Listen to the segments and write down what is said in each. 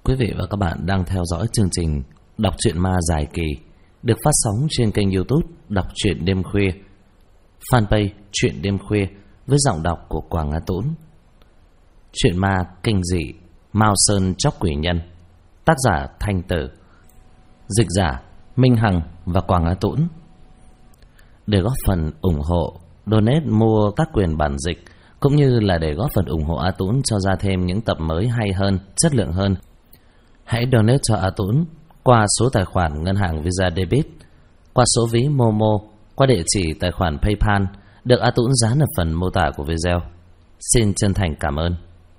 Quý vị và các bạn đang theo dõi chương trình Đọc truyện ma dài kỳ được phát sóng trên kênh YouTube Đọc truyện đêm khuya, fanpage Truyện đêm khuya với giọng đọc của Quảng Á Tũng. Truyện ma kinh dị Mao Sơn Chóc Quỷ Nhân, tác giả Thanh Tử, dịch giả Minh Hằng và Quảng Á Tũng. Để góp phần ủng hộ, donate mua các quyền bản dịch cũng như là để góp phần ủng hộ A Tũng cho ra thêm những tập mới hay hơn, chất lượng hơn, hãy donate cho A Tũng qua số tài khoản ngân hàng Visa Debit, qua số ví Momo, qua địa chỉ tài khoản PayPal được A Tũng dán ở phần mô tả của video. Xin chân thành cảm ơn.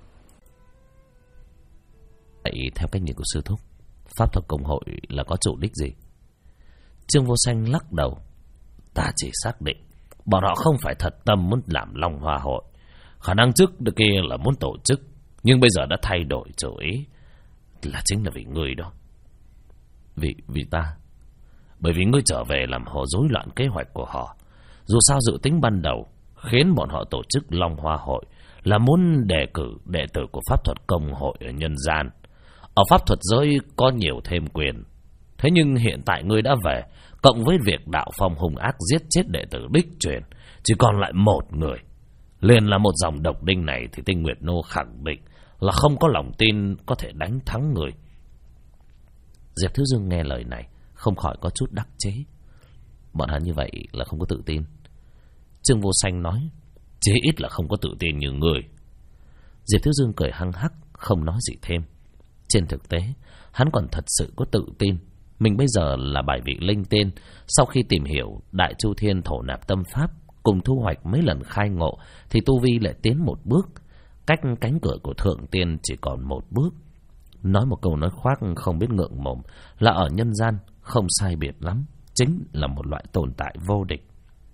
Vậy theo cách nhìn của sư thúc, pháp thuật công hội là có chủ đích gì? Trương Vô Xanh lắc đầu. Ta chỉ xác định bọn họ không phải thật tâm muốn làm Long Hoa hội. Khả năng trước kia là muốn tổ chức, nhưng bây giờ đã thay đổi chủ ý, là chính là vì ngươi đó. Vì ta? Bởi vì ngươi trở về làm họ rối loạn kế hoạch của họ. Dù sao dự tính ban đầu khiến bọn họ tổ chức Long Hoa hội là muốn đề cử đệ tử của pháp thuật công hội ở nhân gian. Ở pháp thuật giới có nhiều thêm quyền. Thế nhưng hiện tại ngươi đã về, cộng với việc đạo phong hung ác giết chết đệ tử đích truyền, chỉ còn lại một người. Liền là một dòng độc đinh này thì Tinh Nguyệt Nô khẳng định là không có lòng tin có thể đánh thắng người. Diệp Thiếu Dương nghe lời này không khỏi có chút đắc chế. Bọn hắn như vậy là không có tự tin. Trương Vô Xanh nói, chí ít là không có tự tin như người. Diệp Thiếu Dương cười hăng hắc, không nói gì thêm. Trên thực tế, hắn còn thật sự có tự tin mình bây giờ là bài vị linh tên. Sau khi tìm hiểu Đại Chu Thiên thổ nạp tâm pháp cùng thu hoạch mấy lần khai ngộ thì tu vi lại tiến một bước, cách cánh cửa của thượng tiên chỉ còn một bước. Nói một câu nói khoác không biết ngượng mồm là ở nhân gian không sai biệt lắm, chính là một loại tồn tại vô địch.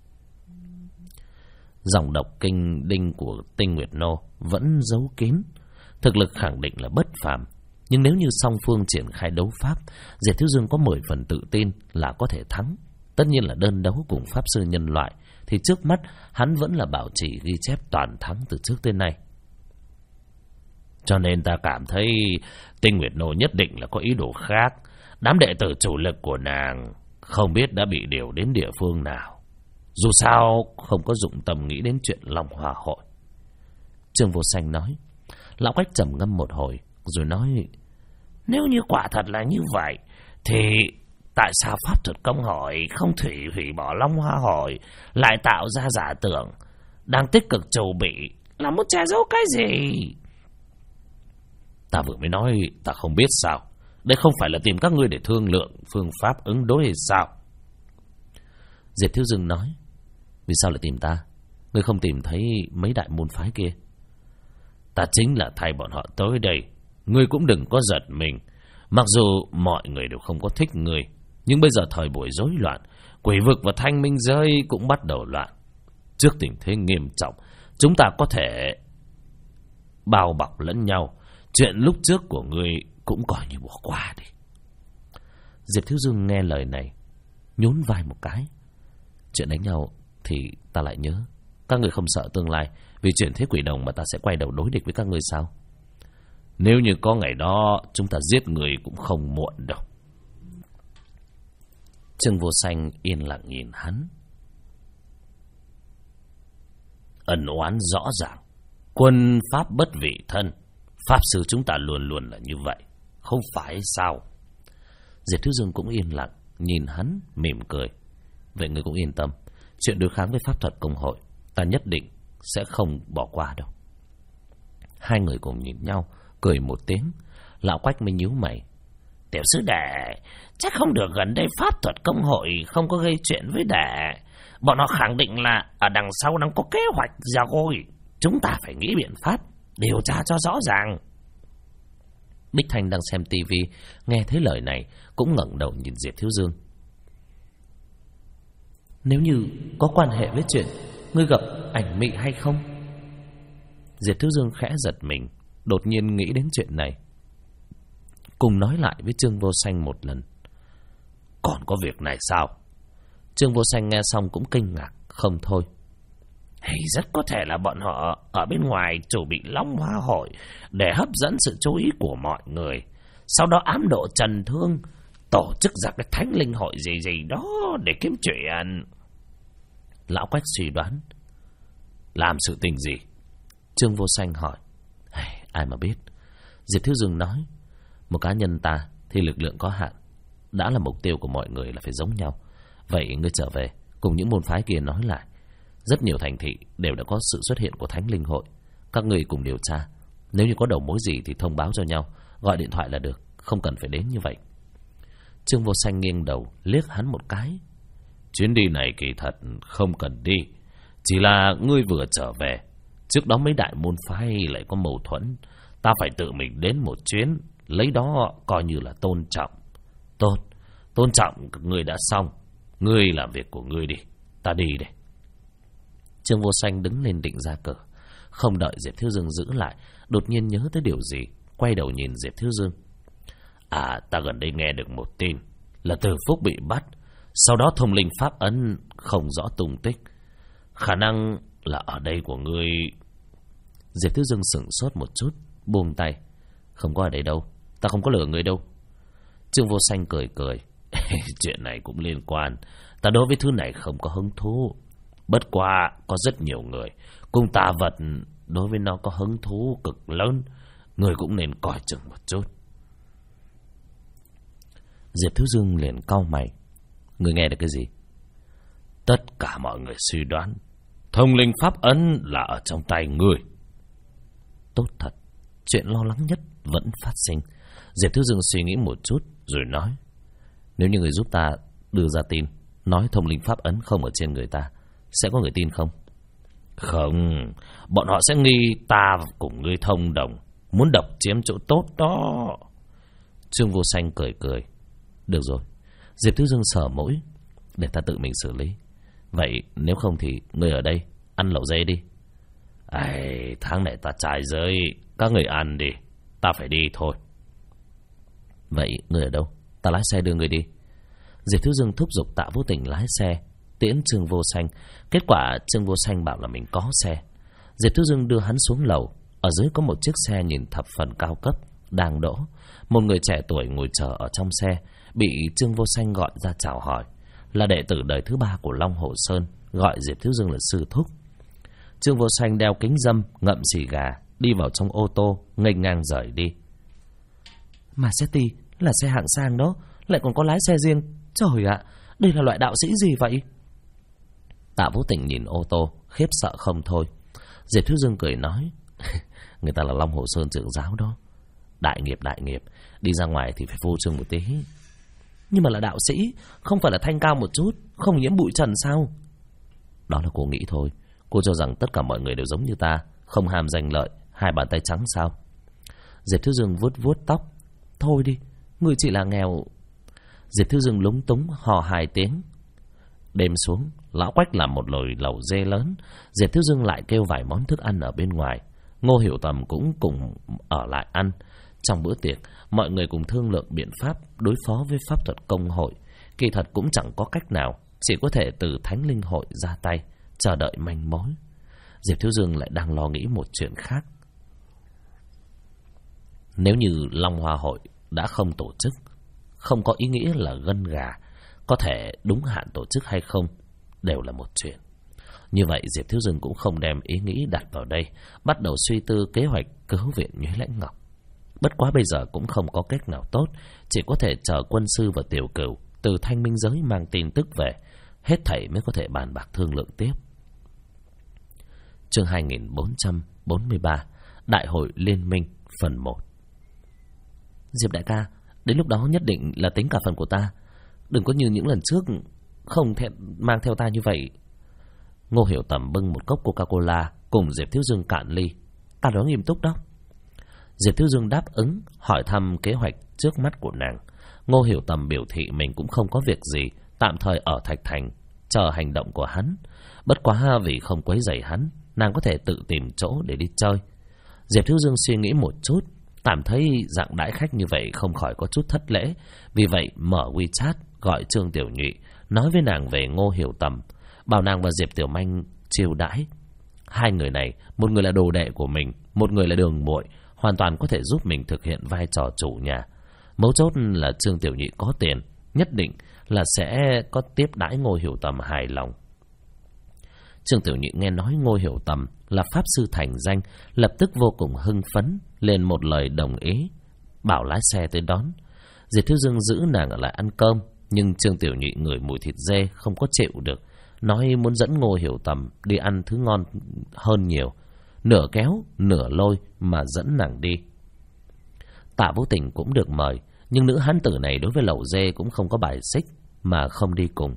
Dòng độc kinh đinh của Tinh Nguyệt Nô vẫn giấu kín, thực lực khẳng định là bất phàm. Nhưng nếu như song phương triển khai đấu pháp, Diệp Thiếu Dương có 10 phần tự tin là có thể thắng. Tất nhiên là đơn đấu cùng pháp sư nhân loại thì trước mắt hắn vẫn là bảo trì ghi chép toàn thắng từ trước tới nay. Cho nên ta cảm thấy Tinh Nguyệt Nô nhất định là có ý đồ khác. Đám đệ tử chủ lực của nàng không biết đã bị điều đến địa phương nào. Dù sao không có dụng tâm nghĩ đến chuyện Long Hoa hội. Trương Vô Xanh nói. Lão Quách trầm ngâm một hồi rồi nói, nếu như quả thật là như vậy thì tại sao pháp thuật công hội không hủy bỏ Long Hoa hội, lại tạo ra giả tưởng đang tích cực chuẩn bị là muốn che giấu cái gì? Ta vừa mới nói ta không biết sao. Đây không phải là tìm các ngươi để thương lượng phương pháp ứng đối hay sao? Diệp Thiếu Dương nói, vì sao lại tìm ta? Ngươi không tìm thấy mấy đại môn phái kia? Ta chính là thay bọn họ tới đây. Ngươi cũng đừng có giật mình. Mặc dù mọi người đều không có thích ngươi, nhưng bây giờ thời buổi rối loạn, quỷ vực và thanh minh giới cũng bắt đầu loạn. Trước tình thế nghiêm trọng, chúng ta có thể bao bọc lẫn nhau. Chuyện lúc trước của ngươi cũng coi như bỏ qua đi. Diệp Thiếu Dương nghe lời này nhún vai một cái. Chuyện đánh nhau thì ta lại nhớ, các người không sợ tương lai vì chuyển thế quỷ đồng mà ta sẽ quay đầu đối địch với các người sao? Nếu như có ngày đó chúng ta giết người cũng không muộn đâu. Trương Vô Xanh yên lặng nhìn hắn. Ân oán rõ ràng, quân pháp bất vị thân. Pháp sư chúng ta luôn luôn là như vậy, không phải sao? Diệp Thiếu Dương cũng yên lặng nhìn hắn mỉm cười. Vậy ngươi cũng yên tâm, chuyện đối kháng với pháp thuật công hội ta nhất định sẽ không bỏ qua đâu. Hai người cùng nhìn nhau cười một tiếng. Lão Quách mới nhíu mày. Tiểu sư đệ, chắc không được gần đây pháp thuật công hội không có gây chuyện với đệ. Bọn họ khẳng định là ở đằng sau đang có kế hoạch ra rồi. Chúng ta phải nghĩ biện pháp điều tra cho rõ ràng. Bích Thanh đang xem tivi, nghe thấy lời này cũng ngẩng đầu nhìn Diệp Thiếu Dương. Nếu như có quan hệ với chuyện ngươi gặp ảnh mị hay không? Diệp Thiếu Dương khẽ giật mình, đột nhiên nghĩ đến chuyện này, cùng nói lại với Trương Vô Xanh một lần. Còn có việc này sao? Trương Vô Xanh nghe xong cũng kinh ngạc không thôi. Hay rất có thể là bọn họ ở bên ngoài chuẩn bị Long Hoa hội để hấp dẫn sự chú ý của mọi người. sau đó ám độ Trần Thương, tổ chức ra cái thánh linh hội gì gì đó để kiếm chuyện. Lão Quách suy đoán. Làm sự tình gì? Trương Vô Sanh hỏi. Ai mà biết. Diệp Thiếu Dương nói. Một cá nhân ta thì lực lượng có hạn, đã là mục tiêu của mọi người là phải giống nhau. Vậy ngươi trở về cùng những môn phái kia nói lại. Rất nhiều thành thị đều đã có sự xuất hiện của thánh linh hội. Các ngươi cùng điều tra. Nếu như có đầu mối gì thì thông báo cho nhau, gọi điện thoại là được, không cần phải đến như vậy. Trương Vô Sanh nghiêng đầu liếc hắn một cái. Chuyến đi này kỳ thật không cần đi, chỉ là ngươi vừa trở về, trước đó mấy đại môn phái lại có mâu thuẫn, ta phải tự mình đến một chuyến, lấy đó coi như là tôn trọng. Tốt, tôn trọng ngươi đã xong, ngươi làm việc của ngươi đi, ta đi đây. Trương Vô Sanh đứng lên định ra cửa, không đợi Diệp Thiếu Dương giữ lại, đột nhiên nhớ tới điều gì, quay đầu nhìn Diệp Thiếu Dương. Ta gần đây nghe được một tin là Từ Phúc bị bắt, sau đó thông linh pháp ấn không rõ tung tích, khả năng là ở đây của ngươi. Diệp Thiếu Dương sững sốt một chút, buông tay. Không có ở đây đâu, ta không có lừa ngươi đâu. Trương Vô Sanh cười cười. Chuyện này cũng liên quan, ta đối với thứ này không có hứng thú. Bất quá có rất nhiều người cùng tà vật đối với nó có hứng thú cực lớn, người cũng nên coi chừng một chút. Diệp Thiếu Dương liền cau mày. Người nghe được cái gì? Tất cả mọi người suy đoán thông linh pháp ấn là ở trong tay người. Tốt thật, chuyện lo lắng nhất vẫn phát sinh. Diệp Thiếu Dương suy nghĩ một chút rồi nói. Nếu như người giúp ta đưa ra tin nói thông linh pháp ấn không ở trên người ta, sẽ có người tin không? Không, bọn họ sẽ nghi ta cùng ngươi thông đồng, muốn độc chiếm chỗ tốt đó. Trương Vô Sanh cười cười. Được rồi. Diệp Thiếu Dương sờ mũi. Để ta tự mình xử lý. Vậy nếu không thì ngươi ở đây ăn lẩu dê đi. Tháng này ta trái giới, các người ăn đi, ta phải đi thôi. Vậy ngươi ở đâu? Ta lái xe đưa ngươi đi. Diệp Thiếu Dương thúc giục Tạ Vô Tình lái xe tiễn Trương Vô Sanh. Kết quả Trương Vô Sanh bảo là mình có xe. Diệp Thiếu Dương đưa hắn xuống lầu. Ở dưới có một chiếc xe nhìn thập phần cao cấp đang đỗ. Một người trẻ tuổi ngồi chờ ở trong xe, bị Trương Vô Sanh gọi ra chào hỏi. Là đệ tử đời thứ 3 của Long Hồ Sơn, gọi Diệp Thiếu Dương là sư thúc. Trương Vô Sanh đeo kính râm, ngậm xì gà, đi vào trong ô tô, nghênh ngang rời đi. Maserati là xe hạng sang đó, lại còn có lái xe riêng. Trời ạ, đây là loại đạo sĩ gì vậy? Tạ Vô Tình nhìn ô tô, khiếp sợ không thôi. Diệp Thiếu Dương cười nói. Người ta là Long Hồ Sơn trưởng giáo đó. Đại nghiệp, đi ra ngoài thì phải phô trương một tí. Nhưng mà là đạo sĩ, không phải là thanh cao một chút, không nhiễm bụi trần sao? Đó là cô nghĩ thôi. Cô cho rằng tất cả mọi người đều giống như ta, không ham danh lợi, hai bàn tay trắng sao? Diệp Thiếu Dương vuốt vuốt tóc. Thôi đi, người chỉ là nghèo. Diệp Thiếu Dương lúng túng hò 2 tiếng. Đêm xuống, Lão Quách làm một nồi lẩu dê lớn. Diệp Thiếu Dương lại kêu vài món thức ăn ở bên ngoài. Ngô Hiểu Tầm cũng cùng ở lại ăn. Trong bữa tiệc, mọi người cùng thương lượng biện pháp đối phó với pháp thuật công hội. Kỳ thật cũng chẳng có cách nào, chỉ có thể từ Thánh Linh hội ra tay, chờ đợi manh mối. Diệp Thiếu Dương lại đang lo nghĩ một chuyện khác. Nếu như Long Hoa hội đã không tổ chức, không có ý nghĩa là gân gà, có thể đúng hạn tổ chức hay không đều là một chuyện. Như vậy Diệp Thiếu Dương cũng không đem ý nghĩ đặt vào đây, bắt đầu suy tư kế hoạch cứu viện Nhuế Lãnh Ngọc. Bất quá bây giờ cũng không có cách nào tốt, chỉ có thể chờ quân sư và tiểu cửu từ Thanh Minh giới mang tin tức về, hết thảy mới có thể bàn bạc thương lượng tiếp. Chương 2443, Đại hội Liên minh phần 1. Diệp đại ca, đến lúc đó nhất định là tính cả phần của ta, đừng có như những lần trước không mang theo ta như vậy. Ngô Hiểu Tầm bưng một cốc Coca-Cola cùng Diệp Thiếu Dương cạn ly. Ta nói nghiêm túc đó. Diệp Thiếu Dương đáp ứng, hỏi thăm kế hoạch trước mắt của nàng. Ngô Hiểu Tầm biểu thị mình cũng không có việc gì, tạm thời ở Thạch Thành, chờ hành động của hắn. Bất quá vì không quấy rầy hắn, nàng có thể tự tìm chỗ để đi chơi. Diệp Thiếu Dương suy nghĩ một chút, cảm thấy dạng đãi khách như vậy không khỏi có chút thất lễ. Vì vậy mở WeChat gọi Trương Tiểu Nhụy, nói với nàng về Ngô Hiểu Tầm, bảo nàng và Diệp Tiểu Manh chiêu đãi. Hai người này, một người là đồ đệ của mình, một người là đường muội, hoàn toàn có thể giúp mình thực hiện vai trò chủ nhà. Mấu chốt là Trương Tiểu Nhị có tiền, nhất định là sẽ có tiếp đãi Ngô Hiểu Tầm hài lòng. Trương Tiểu Nhị nghe nói Ngô Hiểu Tầm là pháp sư thành danh, lập tức vô cùng hưng phấn, liền một lời đồng ý, bảo lái xe tới đón. Diệp Thiếu Dương giữ nàng ở lại ăn cơm, nhưng Trương Tiểu Nhị ngửi mùi thịt dê không có chịu được, nói muốn dẫn Ngô Hiểu Tầm đi ăn thứ ngon hơn nhiều, nửa kéo nửa lôi mà dẫn nàng đi. Tạ Vũ Tình cũng được mời, nhưng nữ hán tử này đối với lẩu dê cũng không có bài xích mà không đi cùng.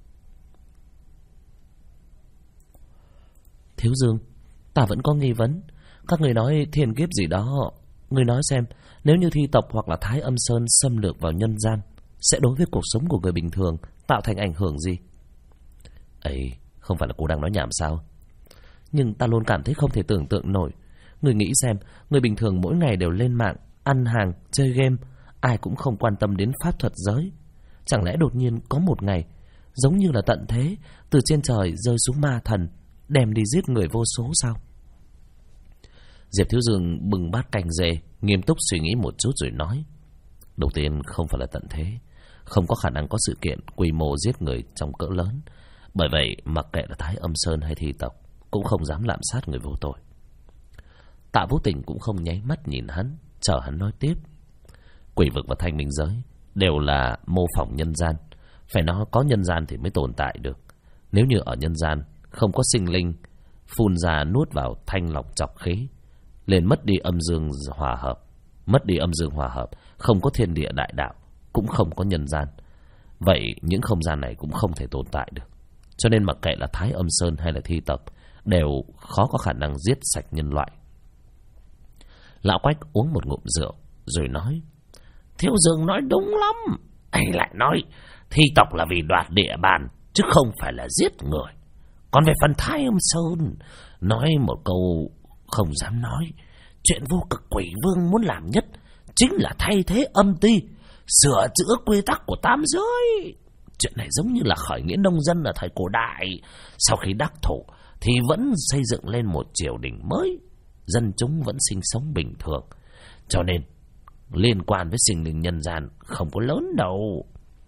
Thiếu Dương, ta vẫn có nghi vấn. Các người nói thiên kiếp gì đó, người nói xem, nếu như thi tộc hoặc là Thái Âm Sơn xâm lược vào nhân gian, sẽ đối với cuộc sống của người bình thường tạo thành ảnh hưởng gì? Ấy, không phải là cô đang nói nhảm sao? Nhưng ta luôn cảm thấy không thể tưởng tượng nổi. Người nghĩ xem, người bình thường mỗi ngày đều lên mạng, ăn hàng, chơi game, ai cũng không quan tâm đến pháp thuật giới. Chẳng lẽ đột nhiên có một ngày, giống như là tận thế, từ trên trời rơi xuống ma thần, đem đi giết người vô số sao? Diệp Thiếu Dương bưng bát canh dê, nghiêm túc suy nghĩ một chút rồi nói. Đầu tiên không phải là tận thế, không có khả năng có sự kiện quy mô giết người trong cỡ lớn. Bởi vậy mặc kệ là Thái Âm Sơn hay thi tộc cũng không dám lạm sát người vô tội. Tạ Vũ Tình cũng không nháy mắt nhìn hắn, chờ hắn nói tiếp. Quỷ vực và thanh minh giới đều là mô phỏng nhân gian, phải nó có nhân gian thì mới tồn tại được. Nếu như ở nhân gian không có sinh linh phun ra nuốt vào thanh lọc trọc khí, liền mất đi âm dương hòa hợp. Mất đi âm dương hòa hợp, không có thiên địa đại đạo, cũng không có nhân gian. Vậy những không gian này cũng không thể tồn tại được. Cho nên mặc kệ là Thái Âm Sơn hay là thi tộc đều khó có khả năng giết sạch nhân loại. Lão Quách uống một ngụm rượu rồi nói. Thiếu Dương nói đúng lắm. Anh lại nói thi tộc là vì đoạt địa bàn, chứ không phải là giết người. Còn về phần Thái Âm Sơn, nói một câu không dám nói, chuyện vô cực quỷ vương muốn làm nhất chính là thay thế âm ti, sửa chữa quy tắc của tam giới. Chuyện này giống như là khởi nghĩa nông dân ở thời cổ đại, sau khi đắc thủ thì vẫn xây dựng lên một triều đình mới, dân chúng vẫn sinh sống bình thường. Cho nên liên quan với sinh linh nhân gian không có lớn đâu.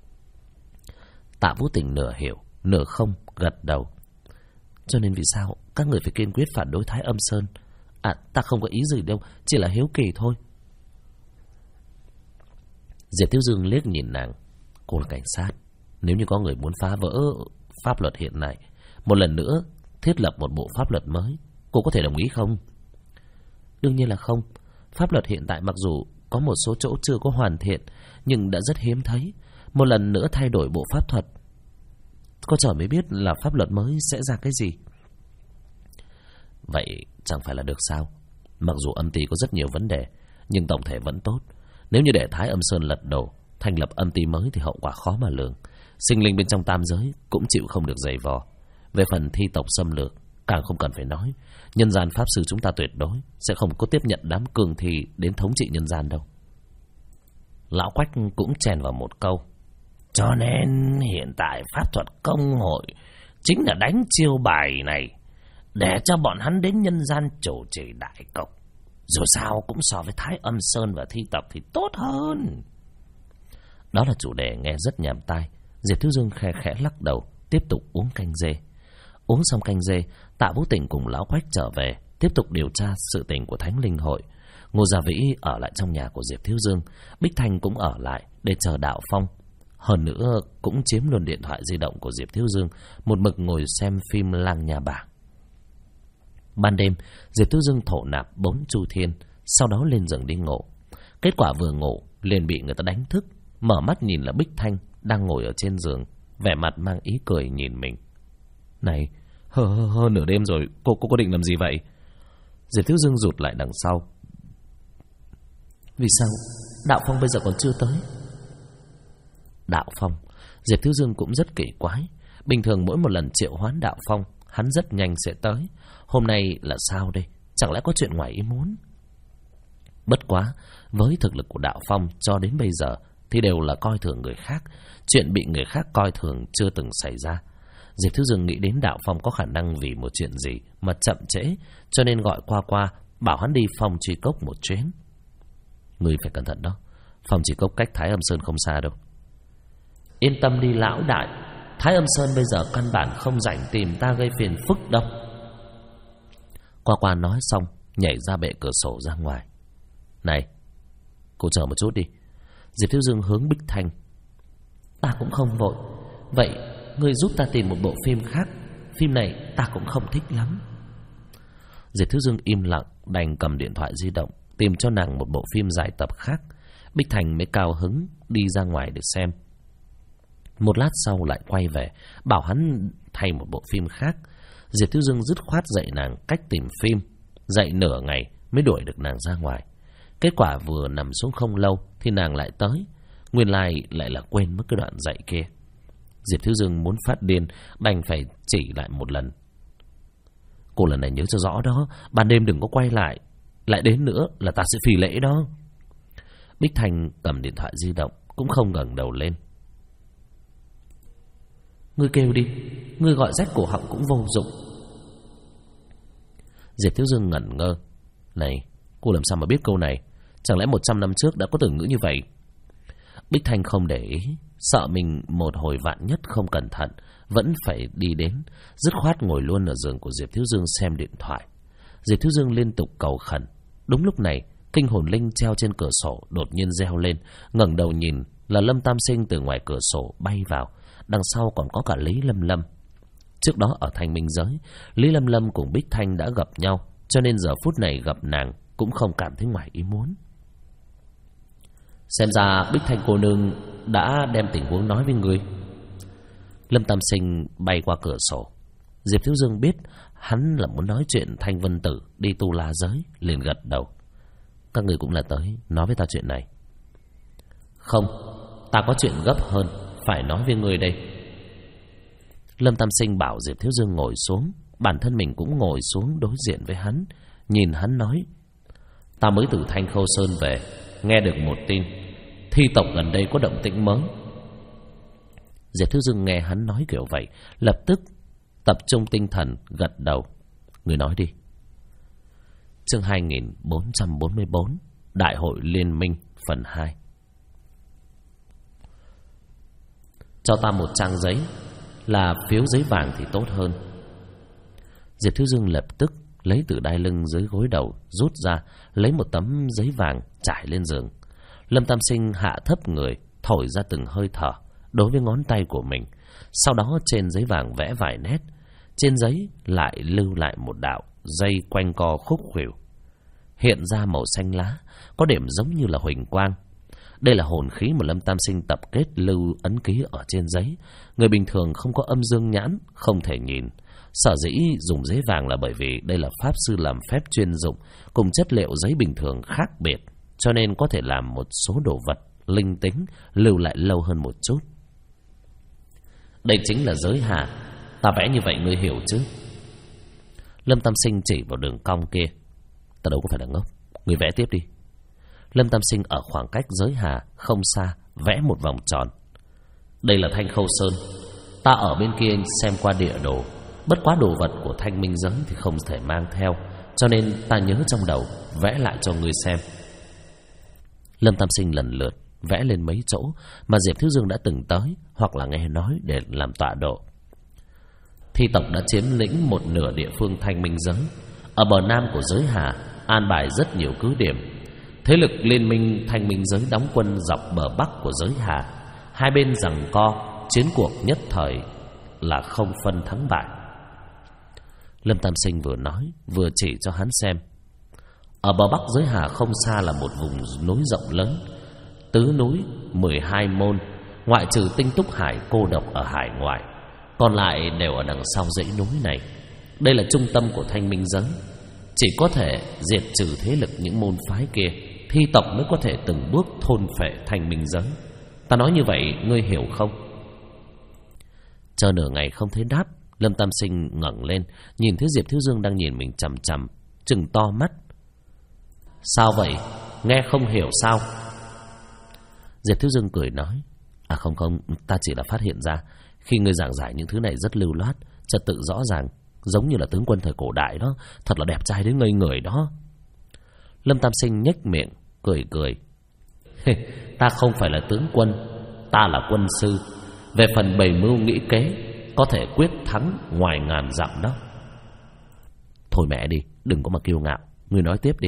Tạ Vũ Tình nửa hiểu nửa không gật đầu. Cho nên vì sao các người phải kiên quyết phản đối Thái Âm Sơn? À, ta không có ý gì đâu, chỉ là hiếu kỳ thôi. Diệp Thiếu Dương liếc nhìn nàng. Cô là cảnh sát, nếu như có người muốn phá vỡ pháp luật hiện nay, một lần nữa thiết lập một bộ pháp luật mới, cô có thể đồng ý không? Đương nhiên là không. Pháp luật hiện tại mặc dù có một số chỗ chưa có hoàn thiện, nhưng đã rất hiếm thấy. Một lần nữa thay đổi bộ pháp thuật, có chờ mới biết là pháp luật mới sẽ ra cái gì. Vậy chẳng phải là được sao? Mặc dù âm ty có rất nhiều vấn đề, nhưng tổng thể vẫn tốt. Nếu như để Thái Âm Sơn lật đổ, thành lập âm ty mới thì hậu quả khó mà lường. Sinh linh bên trong tam giới cũng chịu không được giày vò. Về phần thi tộc xâm lược, càng không cần phải nói. Nhân gian pháp sư chúng ta tuyệt đối sẽ không có tiếp nhận đám cường thi đến thống trị nhân gian đâu. Lão Quách cũng chèn vào một câu. Cho nên hiện tại pháp thuật công hội chính là đánh chiêu bài này, để cho bọn hắn đến nhân gian chủ trì đại cục. Dù sao cũng so với Thái Âm Sơn và thi tộc thì tốt hơn. Đó là chủ đề nghe rất nhàm tai. Diệp Thiếu Dương khẽ khẽ lắc đầu, tiếp tục uống canh dê. Uống xong canh dê, Tạ Vũ Tình cùng Lão Quách trở về, tiếp tục điều tra sự tình của Thánh Linh Hội. Ngô Gia Vĩ ở lại trong nhà của Diệp Thiếu Dương, Bích Thanh cũng ở lại để chờ Đạo Phong. Hơn nữa cũng chiếm luôn điện thoại di động của Diệp Thiếu Dương, một mực ngồi xem phim Lang Nha Bảng. Ban đêm, Diệp Thiếu Dương thổ nạp 4 chu thiên, sau đó lên giường đi ngủ. Kết quả vừa ngủ liền bị người ta đánh thức, mở mắt nhìn là Bích Thanh đang ngồi ở trên giường, vẻ mặt mang ý cười nhìn mình. Này, hơn nửa đêm rồi, cô có định làm gì vậy? Diệp Thiếu Dương rụt lại đằng sau. Vì sao Đạo Phong bây giờ còn chưa tới? Đạo Phong, Diệp Thiếu Dương cũng rất kỳ quái. Bình thường mỗi một lần triệu hoán Đạo Phong, hắn rất nhanh sẽ tới. Hôm nay là sao đây? Chẳng lẽ có chuyện ngoài ý muốn? Bất quá, với thực lực của Đạo Phong cho đến bây giờ thì đều là coi thường người khác. Chuyện bị người khác coi thường chưa từng xảy ra. Diệp Thiếu Dương nghĩ đến Đạo Phong có khả năng vì một chuyện gì mà chậm trễ, cho nên gọi qua bảo hắn đi phòng truy cốc một chuyến. Người phải cẩn thận đó. Phòng chỉ cốc cách Thái Âm Sơn không xa đâu. Yên tâm đi lão đại, Thái Âm Sơn bây giờ căn bản không rảnh tìm ta gây phiền phức đâu. Qua Qua nói xong nhảy ra bệ cửa sổ ra ngoài. Này, cô chờ một chút đi. Diệp Thiếu Dương hướng Bích Thanh. Ta cũng không vội. Vậy ngươi giúp ta tìm một bộ phim khác. Phim này ta cũng không thích lắm. Diệp Thiếu Dương im lặng, đành cầm điện thoại di động tìm cho nàng một bộ phim dài tập khác. Bích Thành mới cao hứng đi ra ngoài để xem. Một lát sau lại quay về bảo hắn thay một bộ phim khác. Diệp Thiếu Dương dứt khoát dạy nàng cách tìm phim. Dạy nửa ngày mới đuổi được nàng ra ngoài. Kết quả vừa nằm xuống không lâu thì nàng lại tới. Nguyên lai lại là quên mất cái đoạn dạy kia. Diệp Thiếu Dương muốn phát điên, đành phải chỉ lại một lần. Cô lần này nhớ cho rõ đó, ban đêm đừng có quay lại. Lại đến nữa là ta sẽ phì lễ đó. Bích Thành cầm điện thoại di động, cũng không ngẩng đầu lên. Ngươi kêu đi, ngươi gọi rách cổ họng cũng vô dụng. Diệp Thiếu Dương ngẩn ngơ. Này, cô làm sao mà biết câu này? Chẳng lẽ 100 năm trước đã có từ ngữ như vậy? Bích Thanh không để ý, sợ mình một hồi vạn nhất không cẩn thận vẫn phải đi đến, dứt khoát ngồi luôn ở giường của Diệp Thiếu Dương xem điện thoại. Diệp Thiếu Dương liên tục cầu khẩn. Đúng lúc này, kinh hồn linh treo trên cửa sổ đột nhiên reo lên. Ngẩng đầu nhìn là Lâm Tam Sinh từ ngoài cửa sổ bay vào. Đằng sau còn có cả Lý Lâm Lâm. Trước đó ở Thanh Minh Giới, Lý Lâm Lâm cùng Bích Thanh đã gặp nhau, cho nên giờ phút này gặp nàng cũng không cảm thấy ngoài ý muốn. Xem ra Bích Thanh cô nương đã đem tình huống nói với người. Lâm Tam Sinh bay qua cửa sổ. Diệp Thiếu Dương biết hắn là muốn nói chuyện Thanh Vân Tử đi Tu La Giới, liền gật đầu. Các người cũng là tới nói với ta chuyện này. Không, ta có chuyện gấp hơn phải nói với người đây. Lâm Tam Sinh bảo Diệp Thiếu Dương ngồi xuống. Bản thân mình cũng ngồi xuống đối diện với hắn. Nhìn hắn nói. Ta mới từ Thanh Khâu Sơn về, nghe được một tin thi tộc gần đây có động tĩnh mới. Diệp Thiếu Dương nghe hắn nói kiểu vậy, lập tức tập trung tinh thần gật đầu. Người nói đi. Chương 2444 Đại hội Liên minh phần 2. Cho ta một trang giấy, là phiếu giấy vàng thì tốt hơn. Diệp Thiếu Dương lập tức lấy từ đai lưng dưới gối đầu rút ra, lấy một tấm giấy vàng trải lên giường. Lâm Tam Sinh hạ thấp người, thổi ra từng hơi thở đối với ngón tay của mình. Sau đó trên giấy vàng vẽ vài nét. Trên giấy lại lưu lại một đạo dây quanh co khúc khuỷu, hiện ra màu xanh lá, có điểm giống như là huỳnh quang. Đây là hồn khí mà Lâm Tam Sinh tập kết lưu ấn ký ở trên giấy. Người bình thường không có âm dương nhãn, không thể nhìn. Sở dĩ dùng giấy vàng là bởi vì đây là pháp sư làm phép chuyên dụng, cùng chất liệu giấy bình thường khác biệt, cho nên có thể làm một số đồ vật linh tính lưu lại lâu hơn một chút. Đây chính là giới hà. Ta vẽ như vậy ngươi hiểu chứ? Lâm Tam Sinh chỉ vào đường cong kia. Ta đâu có phải là ngốc, ngươi vẽ tiếp đi. Lâm Tam Sinh ở khoảng cách giới hà không xa vẽ một vòng tròn. Đây là Thanh Khâu Sơn. Ta ở bên kia xem qua địa đồ, bất quá đồ vật của Thanh Minh Giới thì không thể mang theo, cho nên ta nhớ trong đầu vẽ lại cho ngươi xem. Lâm Tam Sinh lần lượt vẽ lên mấy chỗ mà Diệp Thiếu Dương đã từng tới hoặc là nghe nói để làm tọa độ. Thi tộc đã chiếm lĩnh một nửa địa phương Thanh Minh Giới. Ở bờ nam của giới hà an bài rất nhiều cứ điểm. Thế lực liên minh Thanh Minh Giới đóng quân dọc bờ bắc của giới hà. Hai bên giằng co, chiến cuộc nhất thời là không phân thắng bại. Lâm Tam Sinh vừa nói vừa chỉ cho hắn xem. Ở bờ bắc giới hà không xa là một vùng núi rộng lớn, tứ núi 12 môn, ngoại trừ Tinh Túc Hải cô độc ở hải ngoại, còn lại đều ở đằng sau dãy núi này. Đây là trung tâm của Thanh Minh Giới. Chỉ có thể diệt trừ thế lực những môn phái kia, thi tộc mới có thể từng bước thôn phệ Thanh Minh Giới. Ta nói như vậy ngươi hiểu không? Chờ nửa ngày không thấy đáp, Lâm Tam Sinh ngẩng lên, nhìn thấy Diệp Thiếu Dương đang nhìn mình chằm chằm, trừng to mắt. Sao vậy? Nghe không hiểu sao? Diệp Thiếu Dương cười nói. À không, ta chỉ là phát hiện ra khi ngươi giảng giải những thứ này rất lưu loát, trật tự rõ ràng, giống như là tướng quân thời cổ đại đó. Thật là đẹp trai đến ngây người đó. Lâm Tam Sinh nhếch miệng cười. ta không phải là tướng quân, ta là quân sư. Về phần bày mưu nghĩ kế, có thể quyết thắng ngoài ngàn dặm đó. Thôi mẹ đi, đừng có mà kiêu ngạo. Ngươi nói tiếp đi.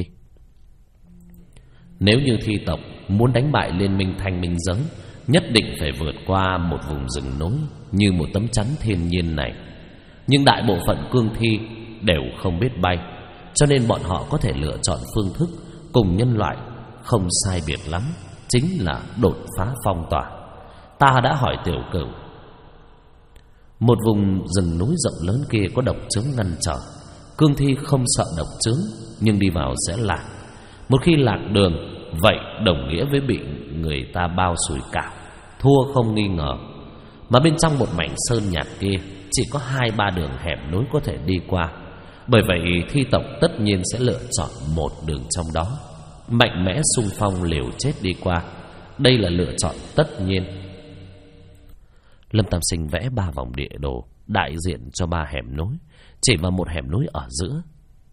Nếu như thi tộc muốn đánh bại liên minh Thanh Minh Giới, nhất định phải vượt qua một vùng rừng núi như một tấm chắn thiên nhiên này. Nhưng đại bộ phận cương thi đều không biết bay, cho nên bọn họ có thể lựa chọn phương thức cùng nhân loại không sai biệt lắm, chính là đột phá phong tỏa. Ta đã hỏi Tiểu Cửu, một vùng rừng núi rộng lớn kia có độc chướng ngăn trở, cương thi không sợ độc chướng, nhưng đi vào sẽ lạc. Một khi lạc đường, vậy đồng nghĩa với bị người ta bao sủi cảo, thua không nghi ngờ. Mà bên trong một mảnh sơn nhạc kia chỉ có 2-3 đường hẻm núi có thể đi qua. Bởi vậy thi tộc tất nhiên sẽ lựa chọn một đường trong đó, mạnh mẽ xung phong liều chết đi qua. Đây là lựa chọn tất nhiên. Lâm Tam Sinh vẽ 3 vòng địa đồ đại diện cho 3 hẻm núi, chỉ vào một hẻm núi ở giữa.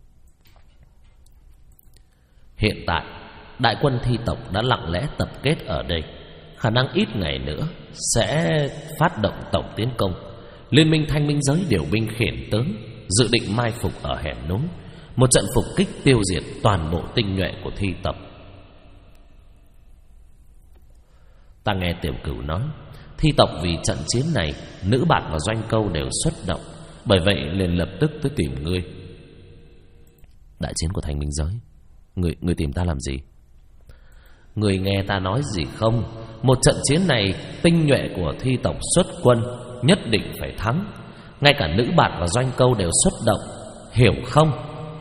Hiện tại đại quân thi tộc đã lặng lẽ tập kết ở đây, khả năng ít ngày nữa sẽ phát động tổng tiến công. Liên minh Thanh Minh Giới điều binh khiển tướng, dự định mai phục ở hẻm núi, một trận phục kích tiêu diệt toàn bộ tinh nhuệ của thi tộc. Ta nghe Tiểu Cửu nói, thi tộc vì trận chiến này, Nữ Bạt và Doanh Câu đều xuất động, bởi vậy liền lập tức tới tìm ngươi. Đại chiến của Thanh Minh Giới, ngươi tìm ta làm gì? Ngươi nghe ta nói gì không? Một trận chiến này, tinh nhuệ của thi tộc xuất quân, nhất định phải thắng. Ngay cả Nữ Bạt và Doanh Câu đều xuất động, hiểu không?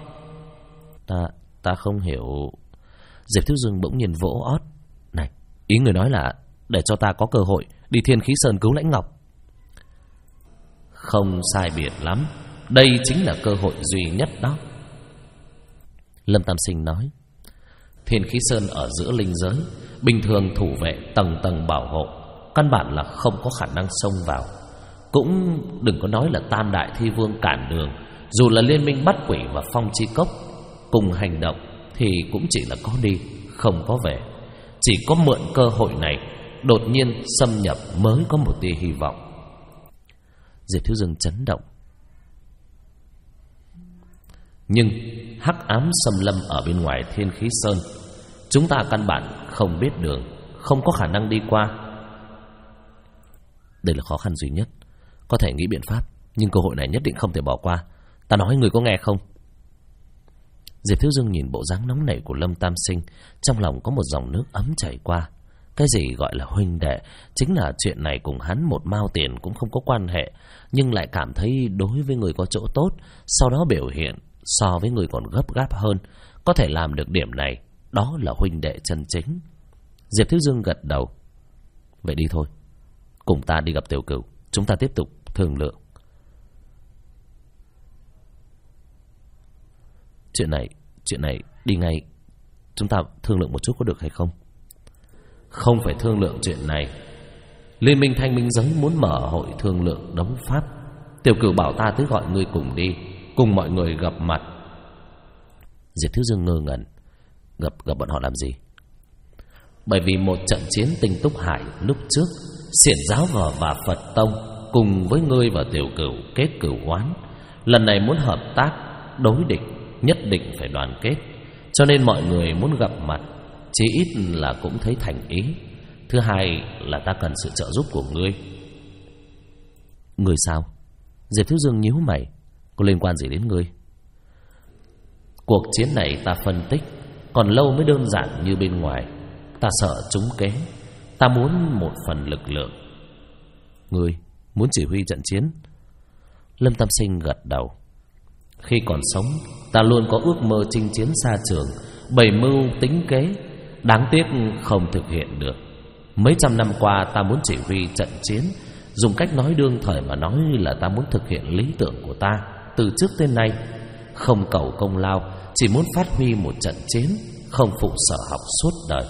Ta không hiểu. Diệp Thiếu Dương bỗng nhiên vỗ ót. Này, ý người nói là để cho ta có cơ hội đi Thiên Khí Sơn cứu Lãnh Ngọc. Không sai biệt lắm, đây chính là cơ hội duy nhất đó. Lâm Tam Sinh nói, Thiên Khí Sơn ở giữa linh giới, bình thường thủ vệ tầng tầng bảo hộ, căn bản là không có khả năng xông vào. Cũng đừng có nói là Tam Đại Thi Vương cản đường. Dù là liên minh Bắt Quỷ và Phong Chi Cốc cùng hành động thì cũng chỉ là có đi không có về. Chỉ có mượn cơ hội này đột nhiên xâm nhập mới có một tia hy vọng. Diệp Thiếu Dương chấn động. Nhưng hắc ám xâm lâm ở bên ngoài Thiên Khí Sơn, chúng ta căn bản không biết đường, không có khả năng đi qua. Đây là khó khăn duy nhất. Có thể nghĩ biện pháp, nhưng cơ hội này nhất định không thể bỏ qua. Ta nói người có nghe không? Diệp Thiếu Dương nhìn bộ dáng nóng nảy của Lâm Tam Sinh, trong lòng có một dòng nước ấm chảy qua. Cái gì gọi là huynh đệ, chính là chuyện này cùng hắn một mao tiền cũng không có quan hệ, nhưng lại cảm thấy đối với người có chỗ tốt, sau đó biểu hiện so với người còn gấp gáp hơn. Có thể làm được điểm này, đó là huynh đệ chân chính. Diệp Thiếu Dương gật đầu. Vậy đi thôi, cùng ta đi gặp Tiểu Cửu, chúng ta tiếp tục thương lượng. Chuyện này đi ngay. Chúng ta thương lượng một chút có được hay không? Không phải thương lượng chuyện này. Liên minh Thanh Minh Giới muốn mở hội thương lượng đấu pháp. Tiểu Cửu bảo ta tới gọi ngươi cùng đi, cùng mọi người gặp mặt. Diệp Thiếu Dương ngơ ngẩn. Gặp bọn họ làm gì? Bởi vì một trận chiến Tinh Túc Hải lúc trước, Xiển Giáo và Phật Tông cùng với ngươi và Tiểu Cửu kết cửu oán. Lần này muốn hợp tác đối địch, nhất định phải đoàn kết. Cho nên mọi người muốn gặp mặt, chí ít là cũng thấy thành ý. Thứ hai là ta cần sự trợ giúp của ngươi. Ngươi sao? Diệp Thiếu Dương nhíu mày. Có liên quan gì đến ngươi? Cuộc chiến này ta phân tích còn lâu mới đơn giản như bên ngoài. Ta sợ trúng kế. Ta muốn một phần lực lượng. Ngươi muốn chỉ huy trận chiến? Lâm Tam Sinh gật đầu. Khi còn sống, ta luôn có ước mơ chinh chiến xa trường, bày mưu tính kế, đáng tiếc không thực hiện được. Mấy trăm năm qua ta muốn chỉ huy trận chiến. Dùng cách nói đương thời mà nói là ta muốn thực hiện lý tưởng của ta từ trước tới nay. Không cầu công lao, chỉ muốn phát huy một trận chiến, không phụ sở học suốt đời.